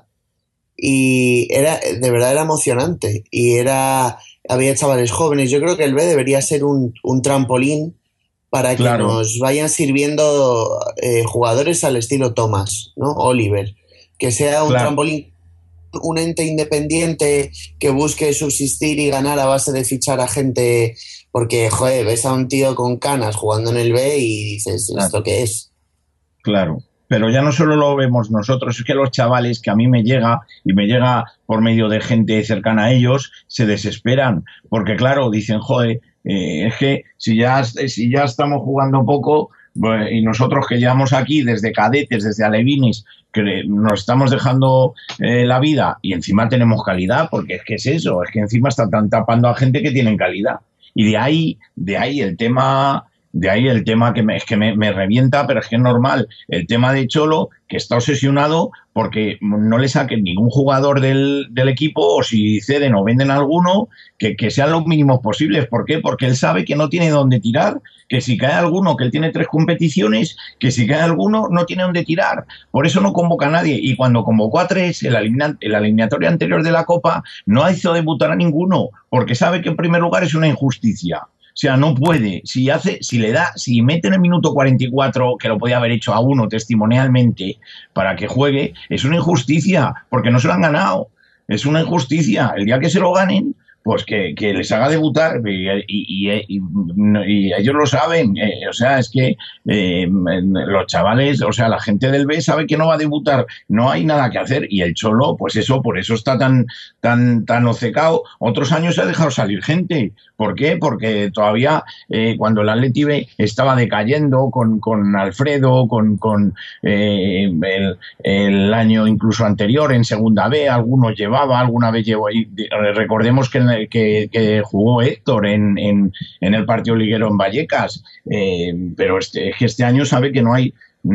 y era, de verdad era emocionante, y era, había chavales jóvenes. Yo creo que el B debería ser un, un trampolín para que Claro. nos vayan sirviendo eh, jugadores al estilo Thomas, ¿no? Oliver, que sea un Claro. trampolín, un ente independiente que busque subsistir y ganar a base de fichar a gente, porque, joder, ves a un tío con canas jugando en el B y dices, Claro. ¿esto qué es? Claro, pero ya no solo lo vemos nosotros, es que los chavales, que a mí me llega, y me llega por medio de gente cercana a ellos, se desesperan, porque claro, dicen, joder, eh, es que si ya, si ya estamos jugando poco, pues, y nosotros que llevamos aquí desde cadetes, desde alevines, que nos estamos dejando eh, la vida, y encima tenemos calidad, porque es que es eso, es que encima están tapando a gente que tienen calidad. Y de ahí, de ahí el tema... De ahí el tema que me, es que me, me revienta, pero es que es normal. El tema de Cholo, que está obsesionado porque no le saquen ningún jugador del, del equipo, o si ceden o venden alguno, que, que sean los mínimos posibles. ¿Por qué? Porque él sabe que no tiene dónde tirar, que si cae alguno, que él tiene tres competiciones, que si cae alguno no tiene dónde tirar. Por eso no convoca a nadie. Y cuando convocó a tres, en la, elimina, en la eliminatoria anterior de la Copa, no hizo debutar a ninguno, porque sabe que en primer lugar es una injusticia. O sea, no puede. Si hace, si le da, si mete en el minuto cuarenta y cuatro, que lo podía haber hecho a uno testimonialmente para que juegue, es una injusticia, porque no se lo han ganado. Es una injusticia. El día que se lo ganen, pues que, que les haga debutar, y, y, y, y, y ellos lo saben. Eh, o sea, es que eh, los chavales, o sea, la gente del B sabe que no va a debutar, no hay nada que hacer, y el Cholo, pues eso, por eso está tan, tan, tan obcecado. Otros años se ha dejado salir gente. ¿Por qué? Porque todavía eh, cuando el Atleti B estaba decayendo con, con Alfredo, con, con eh, el, el año incluso anterior en segunda B, algunos llevaba, alguna vez llevó ahí. Recordemos que, que, que jugó Héctor en, en, en el partido liguero en Vallecas, eh, pero este, es que este año sabe que no hay,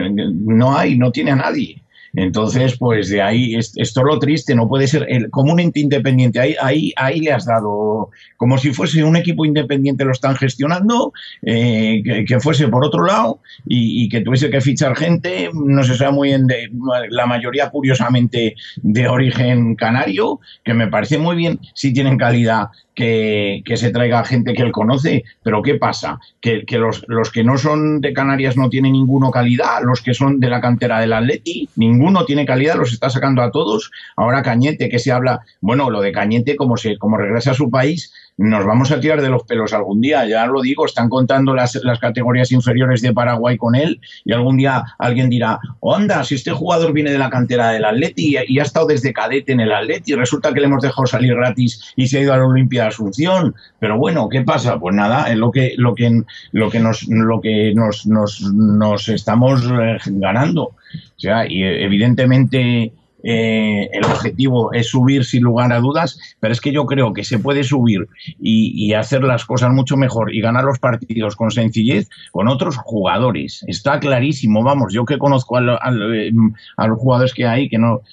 no hay, no tiene a nadie. Entonces, pues de ahí, es, esto es lo triste, no puede ser, el, como un ente independiente, ahí, ahí, ahí le has dado, como si fuese un equipo independiente lo están gestionando, eh, que, que fuese por otro lado, y, y que tuviese que fichar gente, no se sabe muy bien, de, la mayoría curiosamente de origen canario, que me parece muy bien si tienen calidad, que, que se traiga gente que él conoce, pero ¿qué pasa? Que, que los, los que no son de Canarias no tienen ninguno calidad, los que son de la cantera del Atleti, ninguno tiene calidad, los está sacando a todos. Ahora Cañete, que se habla, bueno, lo de Cañete, como, se, como regresa a su país, nos vamos a tirar de los pelos algún día, ya lo digo, están contando las, las categorías inferiores de Paraguay con él y algún día alguien dirá, onda, si este jugador viene de la cantera del Atleti y, y ha estado desde cadete en el Atleti y resulta que le hemos dejado salir gratis y se ha ido a la Olimpia de Asunción, pero bueno, ¿qué pasa? Pues nada, es lo que, lo que, lo que nos, lo que nos, nos, nos estamos eh, ganando, o sea, y evidentemente Eh, el objetivo es subir sin lugar a dudas, pero es que yo creo que se puede subir y, y hacer las cosas mucho mejor y ganar los partidos con sencillez con otros jugadores. Está clarísimo, vamos, yo que conozco al, al, a los jugadores que hay, que no,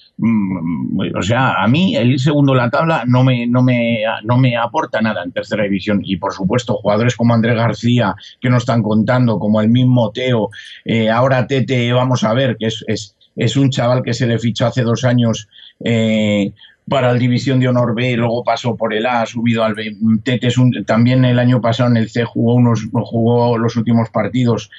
o sea, a mí el ir segundo en la tabla no me, no me, no me aporta nada en tercera división y por supuesto jugadores como Andrés García que nos están contando, como el mismo Teo, eh, ahora Tete, vamos a ver, que es, es Es un chaval que se le fichó hace dos años eh, para la División de Honor B, luego pasó por el A, ha subido al B. Tete es un, también el año pasado en el C jugó unos jugó los últimos partidos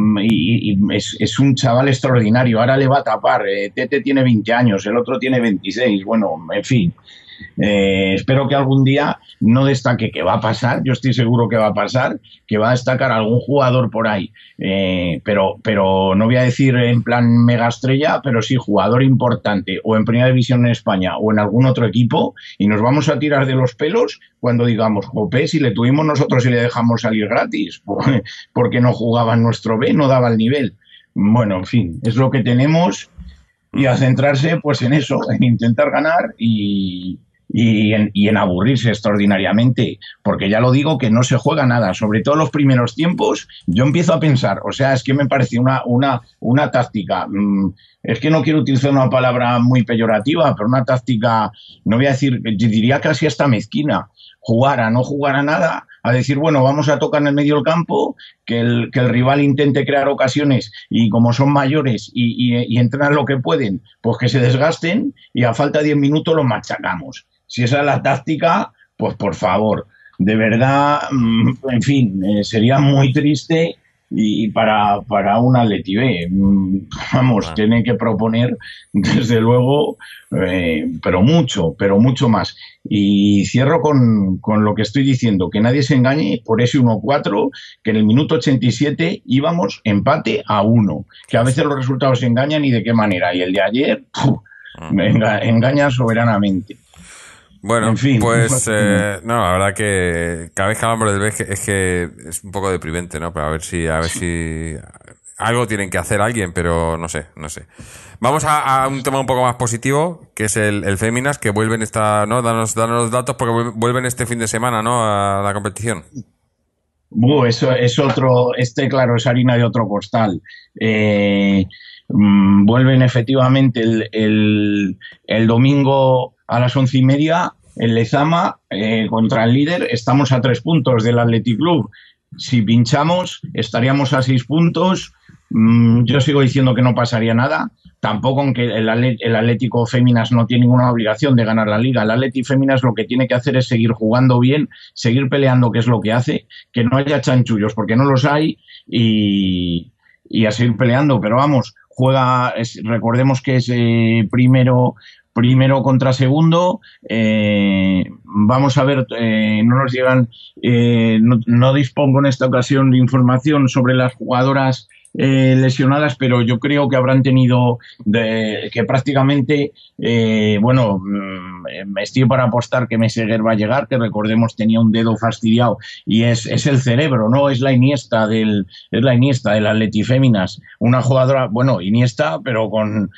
y, y es, es un chaval extraordinario. Ahora le va a tapar. Eh, Tete tiene veinte años, el otro tiene veintiséis. Bueno, en fin. Eh, espero que algún día no destaque, que va a pasar, yo estoy seguro que va a pasar, que va a destacar algún jugador por ahí, eh, pero, pero no voy a decir en plan mega estrella, pero sí jugador importante o en primera división en España o en algún otro equipo y nos vamos a tirar de los pelos cuando digamos, jope, si le tuvimos nosotros y le dejamos salir gratis, porque no jugaba en nuestro B, no daba el nivel. Bueno, en fin, es lo que tenemos y a centrarse pues en eso, en intentar ganar y... Y en, y en aburrirse extraordinariamente, porque ya lo digo que no se juega nada, sobre todo los primeros tiempos. Yo empiezo a pensar, o sea, es que me parece una, una, una táctica, mmm, es que no quiero utilizar una palabra muy peyorativa, pero una táctica, no voy a decir, yo diría casi hasta mezquina, jugar a no jugar a nada, a decir, bueno, vamos a tocar en el medio del campo, que el, que el rival intente crear ocasiones y como son mayores y, y, y entrenan lo que pueden, pues que se desgasten y a falta de diez minutos los machacamos. Si esa es la táctica, pues por favor, de verdad, en fin, eh, sería muy triste y para, para un Atleti B, vamos, ah. tiene que proponer, desde luego, eh, pero mucho, pero mucho más. Y cierro con, con lo que estoy diciendo, que nadie se engañe por ese uno cuatro, que en el minuto ochenta y siete íbamos empate a uno, que a veces los resultados se engañan y de qué manera, y el de ayer, puf, enga, engaña soberanamente. Bueno, en fin, pues eh, no, la verdad que cada vez que hablamos del B es que es un poco deprimente, ¿no? Pero a ver si, a ver si algo tienen que hacer alguien, pero no sé, no sé. Vamos a, a un tema un poco más positivo, que es el, el Féminas, que vuelven esta, ¿no? Danos, danos los datos porque vuelven este fin de semana, ¿no? A la competición. Uh, eso es otro, este claro, es harina de otro costal. Eh, mmm, vuelven efectivamente el, el, el domingo a las once y media en Lezama eh, contra el líder. Estamos a tres puntos del Athletic Club. Si pinchamos estaríamos a seis puntos. Mm, yo sigo diciendo que no pasaría nada. Tampoco, aunque el, el Atlético Féminas no tiene ninguna obligación de ganar la liga. El Atlético Féminas lo que tiene que hacer es seguir jugando bien, seguir peleando, que es lo que hace, que no haya chanchullos, porque no los hay, y, y a seguir peleando. Pero vamos, juega, es, recordemos que es eh, primero... Primero contra segundo, eh, vamos a ver, eh, no nos llegan, eh, no, no dispongo en esta ocasión de información sobre las jugadoras eh, lesionadas, pero yo creo que habrán tenido de, que prácticamente, eh, bueno, me estoy para apostar que Meseguer va a llegar, que recordemos tenía un dedo fastidiado y es, es el cerebro, ¿no? Es la Iniesta del, es la Iniesta del Athletic Féminas, una jugadora, bueno, Iniesta, pero con,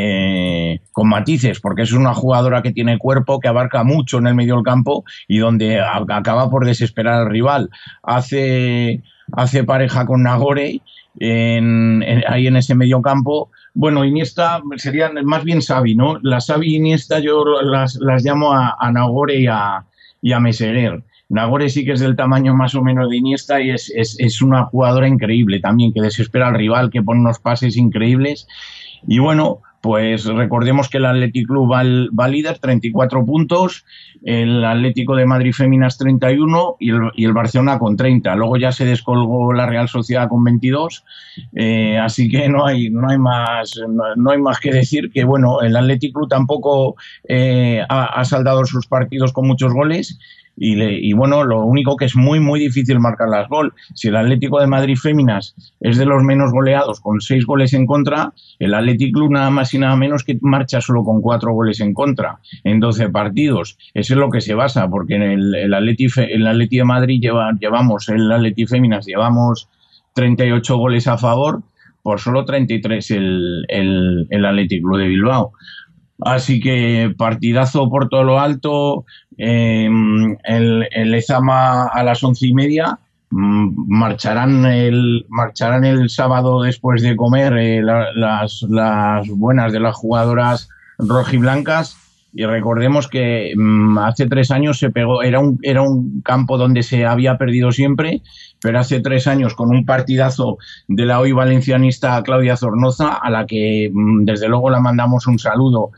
eh, con matices, porque es una jugadora que tiene cuerpo, que abarca mucho en el medio del campo y donde a, acaba por desesperar al rival. Hace, hace pareja con Nagore en, en, ahí en ese medio campo. Bueno, Iniesta serían más bien Xavi, ¿no? La Xavi y Iniesta yo las, las llamo a, a Nagore y a, y a Meseguer. Nagore sí que es del tamaño más o menos de Iniesta y es, es, es una jugadora increíble también, que desespera al rival, que pone unos pases increíbles. Y bueno, pues recordemos que el Athletic Club va, va líder, treinta y cuatro puntos, el Atlético de Madrid Féminas treinta y uno y el, y el Barcelona con treinta. Luego ya se descolgó la Real Sociedad con veintidós, eh, así que no hay no hay más no, no hay más que decir que bueno, el Athletic Club tampoco eh, ha, ha saldado sus partidos con muchos goles. y, le, y bueno, lo único que es muy muy difícil marcar las gol. Si el Atlético de Madrid Féminas es de los menos goleados con seis goles en contra, el Athletic Club nada más y nada menos que marcha solo con cuatro goles en contra en doce partidos. Eso es lo que se basa, porque en el, el Atleti el Atleti de Madrid lleva, llevamos el Atleti Féminas llevamos treinta y ocho goles a favor, por solo treinta y tres el, el, el Athletic Club de Bilbao. Así que partidazo por todo lo alto. Eh, el, el Lezama a las once y media. Marcharán el, marcharán el sábado después de comer eh, la, las, las buenas de las jugadoras rojiblancas. Y recordemos que mmm, hace tres años se pegó, era un, era un campo donde se había perdido siempre, pero hace tres años con un partidazo de la hoy valencianista Claudia Zornoza, a la que mmm, desde luego la mandamos un saludo,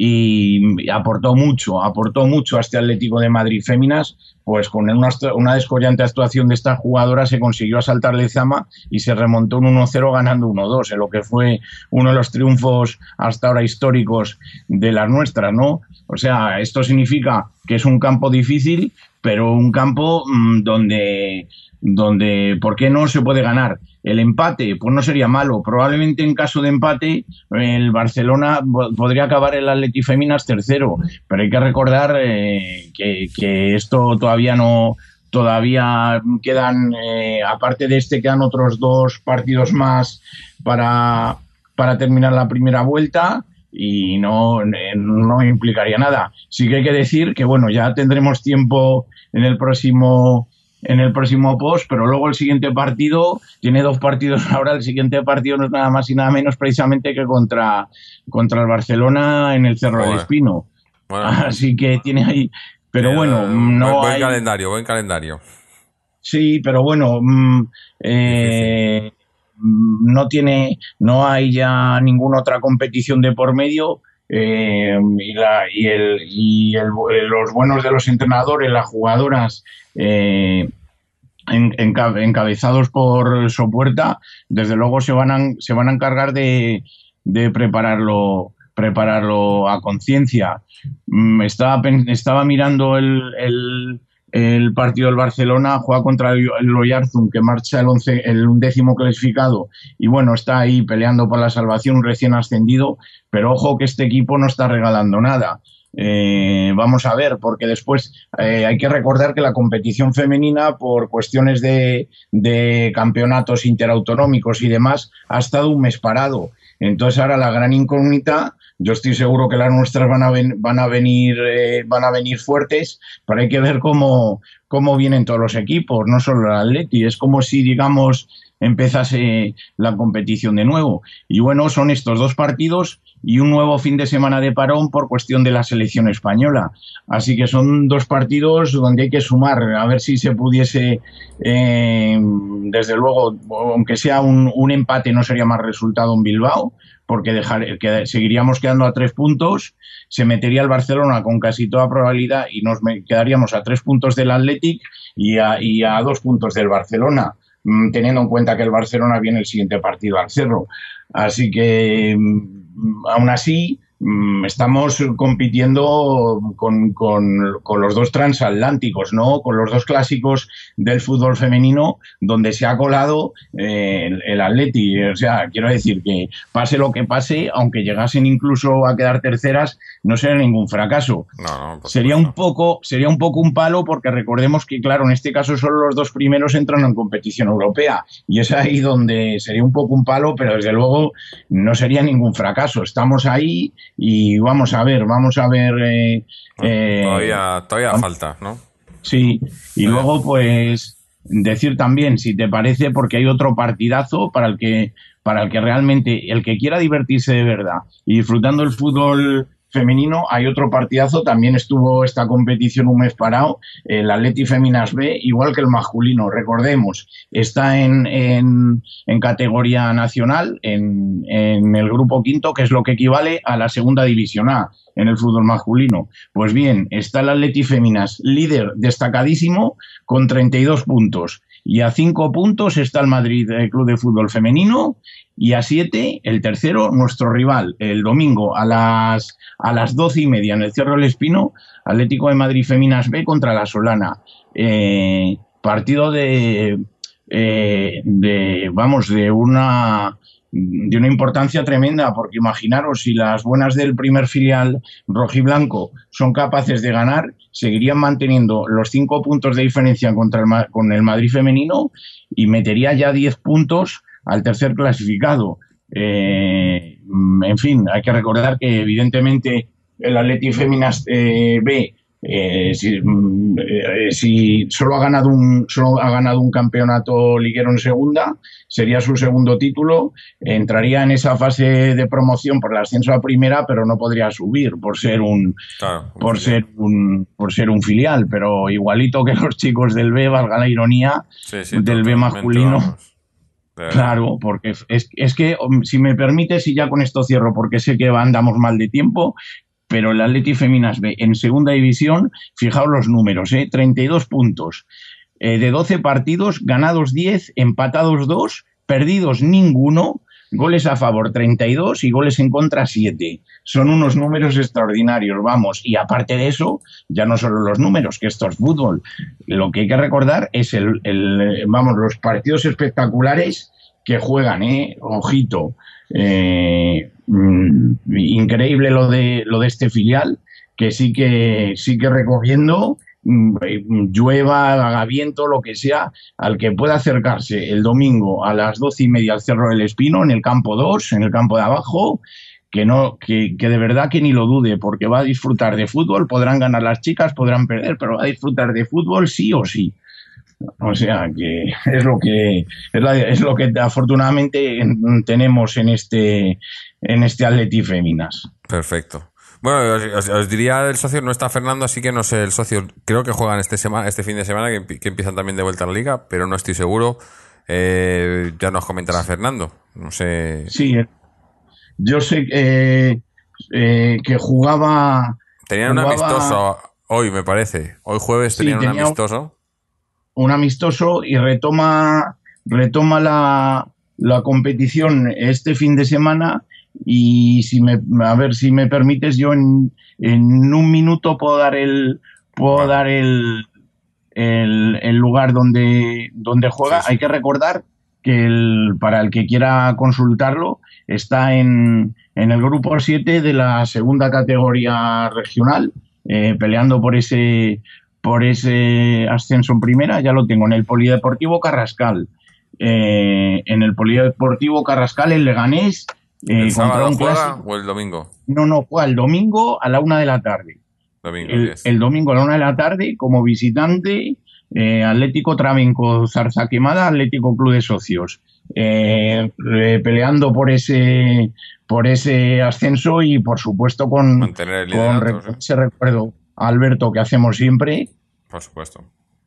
y, y aportó mucho, aportó mucho a este Atlético de Madrid Féminas. Pues con una, una descollante actuación de esta jugadora se consiguió asaltar Lezama y se remontó un uno cero ganando uno dos, en lo que fue uno de los triunfos hasta ahora históricos de las nuestras, ¿no? O sea, esto significa que es un campo difícil, pero un campo mmm, donde, donde, ¿por qué no se puede ganar? El empate, pues no sería malo. Probablemente en caso de empate, el Barcelona podría acabar el Atleti Féminas tercero, pero hay que recordar eh, que, que esto todavía no, todavía quedan, eh, aparte de este, quedan otros dos partidos más para, para terminar la primera vuelta. Y no, no implicaría nada. Sí que hay que decir que, bueno, ya tendremos tiempo en el próximo en el próximo post, pero luego el siguiente partido, tiene dos partidos ahora, el siguiente partido no es nada más y nada menos precisamente que contra, contra el Barcelona en el Cerro Joder. del Espino. Bueno. Así que tiene ahí, pero eh, bueno, no buen, buen hay... calendario, buen calendario. Sí, pero bueno, eh, no tiene, no hay ya ninguna otra competición de por medio. Eh, y, la, y, el, y el, los buenos de los entrenadores, las jugadoras eh, en, en, encabezados por Sopuerta, desde luego se van a, se van a encargar de, de prepararlo, prepararlo a conciencia. Estaba, estaba mirando el, el, el partido del Barcelona, juega contra el Oyarzún, que marcha el, once, el undécimo clasificado, y bueno, está ahí peleando por la salvación, un recién ascendido, pero ojo que este equipo no está regalando nada. Eh, vamos a ver, porque después eh, hay que recordar que la competición femenina, por cuestiones de, de campeonatos interautonómicos y demás, ha estado un mes parado. Entonces ahora la gran incógnita, yo estoy seguro que las nuestras van a, ven, van a venir eh, van a venir fuertes, pero hay que ver cómo, cómo vienen todos los equipos, no solo el Atleti. Es como si, digamos, empezase la competición de nuevo. Y bueno, son estos dos partidos y un nuevo fin de semana de parón por cuestión de la selección española. Así que son dos partidos donde hay que sumar, a ver si se pudiese, eh, desde luego, aunque sea un, un empate, no sería más resultado en Bilbao, porque dejar, que seguiríamos quedando a tres puntos, se metería el Barcelona con casi toda probabilidad y nos quedaríamos a tres puntos del Athletic y a, y a dos puntos del Barcelona, teniendo en cuenta que el Barcelona viene el siguiente partido al Cerro. Así que, aún así, estamos compitiendo con, con, con los dos transatlánticos, ¿no? Con los dos clásicos del fútbol femenino, donde se ha colado eh, el, el Atleti. O sea, quiero decir que pase lo que pase, aunque llegasen incluso a quedar terceras, no sería ningún fracaso. No, no, sería un poco, sería un poco un palo, porque recordemos que, claro, en este caso solo los dos primeros entran en competición europea, y es ahí donde sería un poco un palo, pero desde luego no sería ningún fracaso. Estamos ahí. Y vamos a ver, vamos a ver... Eh, eh, todavía todavía falta, ¿no? Sí, y luego pues decir también, si te parece, porque hay otro partidazo para el que para el que realmente, el que quiera divertirse de verdad y disfrutando el fútbol femenino, hay otro partidazo. También estuvo esta competición un mes parado, el Atleti Féminas B, igual que el masculino. Recordemos, está en, en, en categoría nacional, en, en el grupo quinto, que es lo que equivale a la segunda división A en el fútbol masculino. Pues bien, está el Atleti Féminas líder destacadísimo con treinta y dos puntos, Y a cinco puntos está el Madrid el Club de Fútbol Femenino. Y a siete, el tercero, nuestro rival, el domingo a las, a las doce y media en el Cerro del Espino, Atlético de Madrid Féminas B contra la Solana. Eh, partido de, eh, de, vamos, de una, de una importancia tremenda, porque imaginaros, si las buenas del primer filial rojiblanco son capaces de ganar, seguirían manteniendo los cinco puntos de diferencia contra el, con el Madrid femenino y metería ya diez puntos al tercer clasificado. Eh, en fin, hay que recordar que evidentemente el Atleti Féminas eh, B, eh, si, eh, si solo ha ganado un solo ha ganado un campeonato liguero en segunda, sería su segundo título, entraría en esa fase de promoción por el ascenso a primera, pero no podría subir por ser un, claro, un por filial. ser un por ser un filial, pero igualito que los chicos del B, valga la ironía, sí, sí, del B masculino. Vamos. Claro, porque es, es que, si me permites, y ya con esto cierro, porque sé que andamos mal de tiempo, pero el Atleti Féminas B en segunda división, fijaos los números, ¿eh? treinta y dos puntos, eh, de doce partidos, ganados diez, empatados dos, perdidos ninguno, goles a favor treinta y dos y goles en contra siete. Son unos números extraordinarios, vamos. Y aparte de eso, ya no solo los números, que esto es fútbol. Lo que hay que recordar es el, el vamos, los partidos espectaculares que juegan, ¿eh? Ojito. Eh, mm, increíble lo de lo de este filial, que sí que sí que recogiendo, llueva, haga viento, lo que sea, al que pueda acercarse el domingo a las doce y media al Cerro del Espino, en el campo dos, en el campo de abajo, que no, que, que de verdad que ni lo dude, porque va a disfrutar de fútbol. Podrán ganar las chicas, podrán perder, pero va a disfrutar de fútbol sí o sí. O sea que es lo que es, la, es lo que afortunadamente tenemos en este en este Atleti Féminas. Perfecto. Bueno, os, os, os diría el socio, no está Fernando, así que no sé el socio. Creo que juegan este semana, este fin de semana, que, que empiezan también de vuelta a la liga, pero no estoy seguro. Eh, ya nos comentará Fernando. No sé. Sí, yo sé eh, eh, que jugaba. Tenían jugaba, un amistoso hoy, me parece. Hoy jueves tenían sí, tenía un amistoso. Un amistoso y retoma retoma la, la competición este fin de semana. Y si me, a ver si me permites, yo en, en un minuto puedo dar el puedo bueno. dar el, el el lugar donde donde juega. Sí, sí. Hay que recordar que el, para el que quiera consultarlo, está en, en el grupo siete de la segunda categoría regional, eh, peleando por ese por ese ascenso en primera. Ya lo tengo en el Polideportivo Carrascal. Eh, en el Polideportivo Carrascal, el Leganés. Eh, ¿El sábado un juega o el domingo? No, no, juega el domingo a la una de la tarde. Domingo, el, el domingo a la una de la tarde, como visitante, eh, Atlético Trabenco Zarzaquemada, Atlético Club de Socios, eh, eh, peleando por ese por ese ascenso y, por supuesto, con, mantener el con liderato, re- ese recuerdo a Alberto que hacemos siempre. Por supuesto.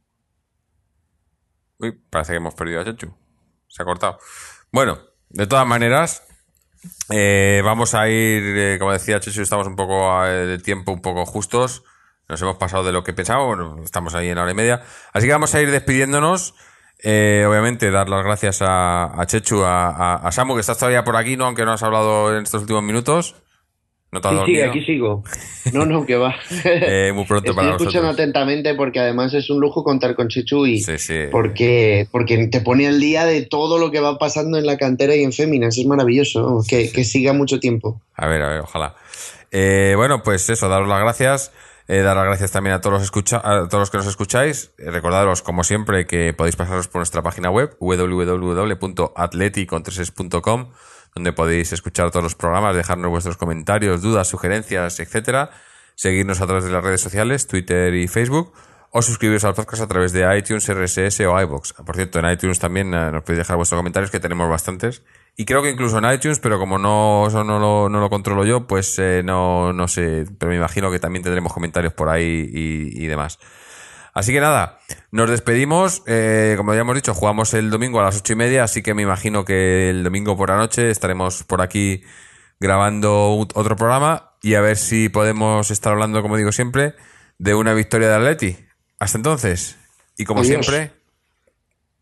Uy, parece que hemos perdido a Chechu. Se ha cortado. Bueno, de todas maneras, Eh, vamos a ir, eh, como decía Chechu, estamos un poco eh, de tiempo un poco justos, nos hemos pasado de lo que pensábamos, bueno, estamos ahí en la hora y media, así que vamos a ir despidiéndonos. Eh, obviamente dar las gracias a, a Chechu, a, a, a Samu, que estás todavía por aquí, ¿no? Aunque no has hablado en estos últimos minutos. ¿No te has sí, dormido? sí, aquí sigo. No, no, que va. eh, muy pronto Estoy para escuchando nosotros. atentamente, porque además es un lujo contar con Chechu y Sí, sí. porque, porque te pone al día de todo lo que va pasando en la cantera y en Féminas. Es maravilloso, vamos, que, Sí, sí. que siga mucho tiempo. A ver, a ver, ojalá. Eh, bueno, pues eso, daros las gracias. Eh, dar las gracias también a todos los escucha a todos los que nos escucháis. Eh, recordaros, como siempre, que podéis pasaros por nuestra página web doble u doble u doble u punto atleti con tres es punto com, donde podéis escuchar todos los programas, dejarnos vuestros comentarios, dudas, sugerencias, etcétera. Seguirnos a través de las redes sociales, Twitter y Facebook, o suscribiros al podcast a través de iTunes, R S S o iVoox. Por cierto, en iTunes también eh, nos podéis dejar vuestros comentarios, que tenemos bastantes. Y creo que incluso en iTunes, pero como no eso no lo, no lo controlo yo, pues eh, no, no sé, pero me imagino que también tendremos comentarios por ahí y, y demás. Así que nada, nos despedimos. Eh, como ya hemos dicho, jugamos el domingo a las ocho y media, así que me imagino que el domingo por la noche estaremos por aquí grabando otro programa y a ver si podemos estar hablando, como digo siempre, de una victoria de Atleti. Hasta entonces, y como Adiós. siempre,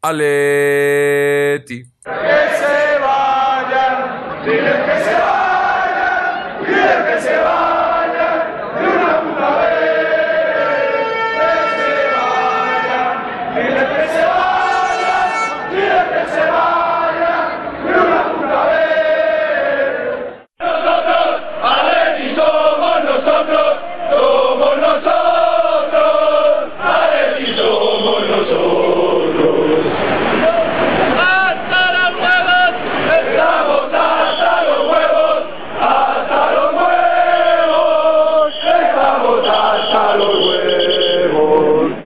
Aleti. Que se vayan, diles que se vayan, diles que se vayan, de una puta vez. Que se vayan, diles que se vayan, diles que se vayan, de una puta vez. Nosotros, Aleti, somos nosotros, somos nosotros, Aleti, somos nosotros. Estamos hasta los huevos, hasta los huevos, estamos hasta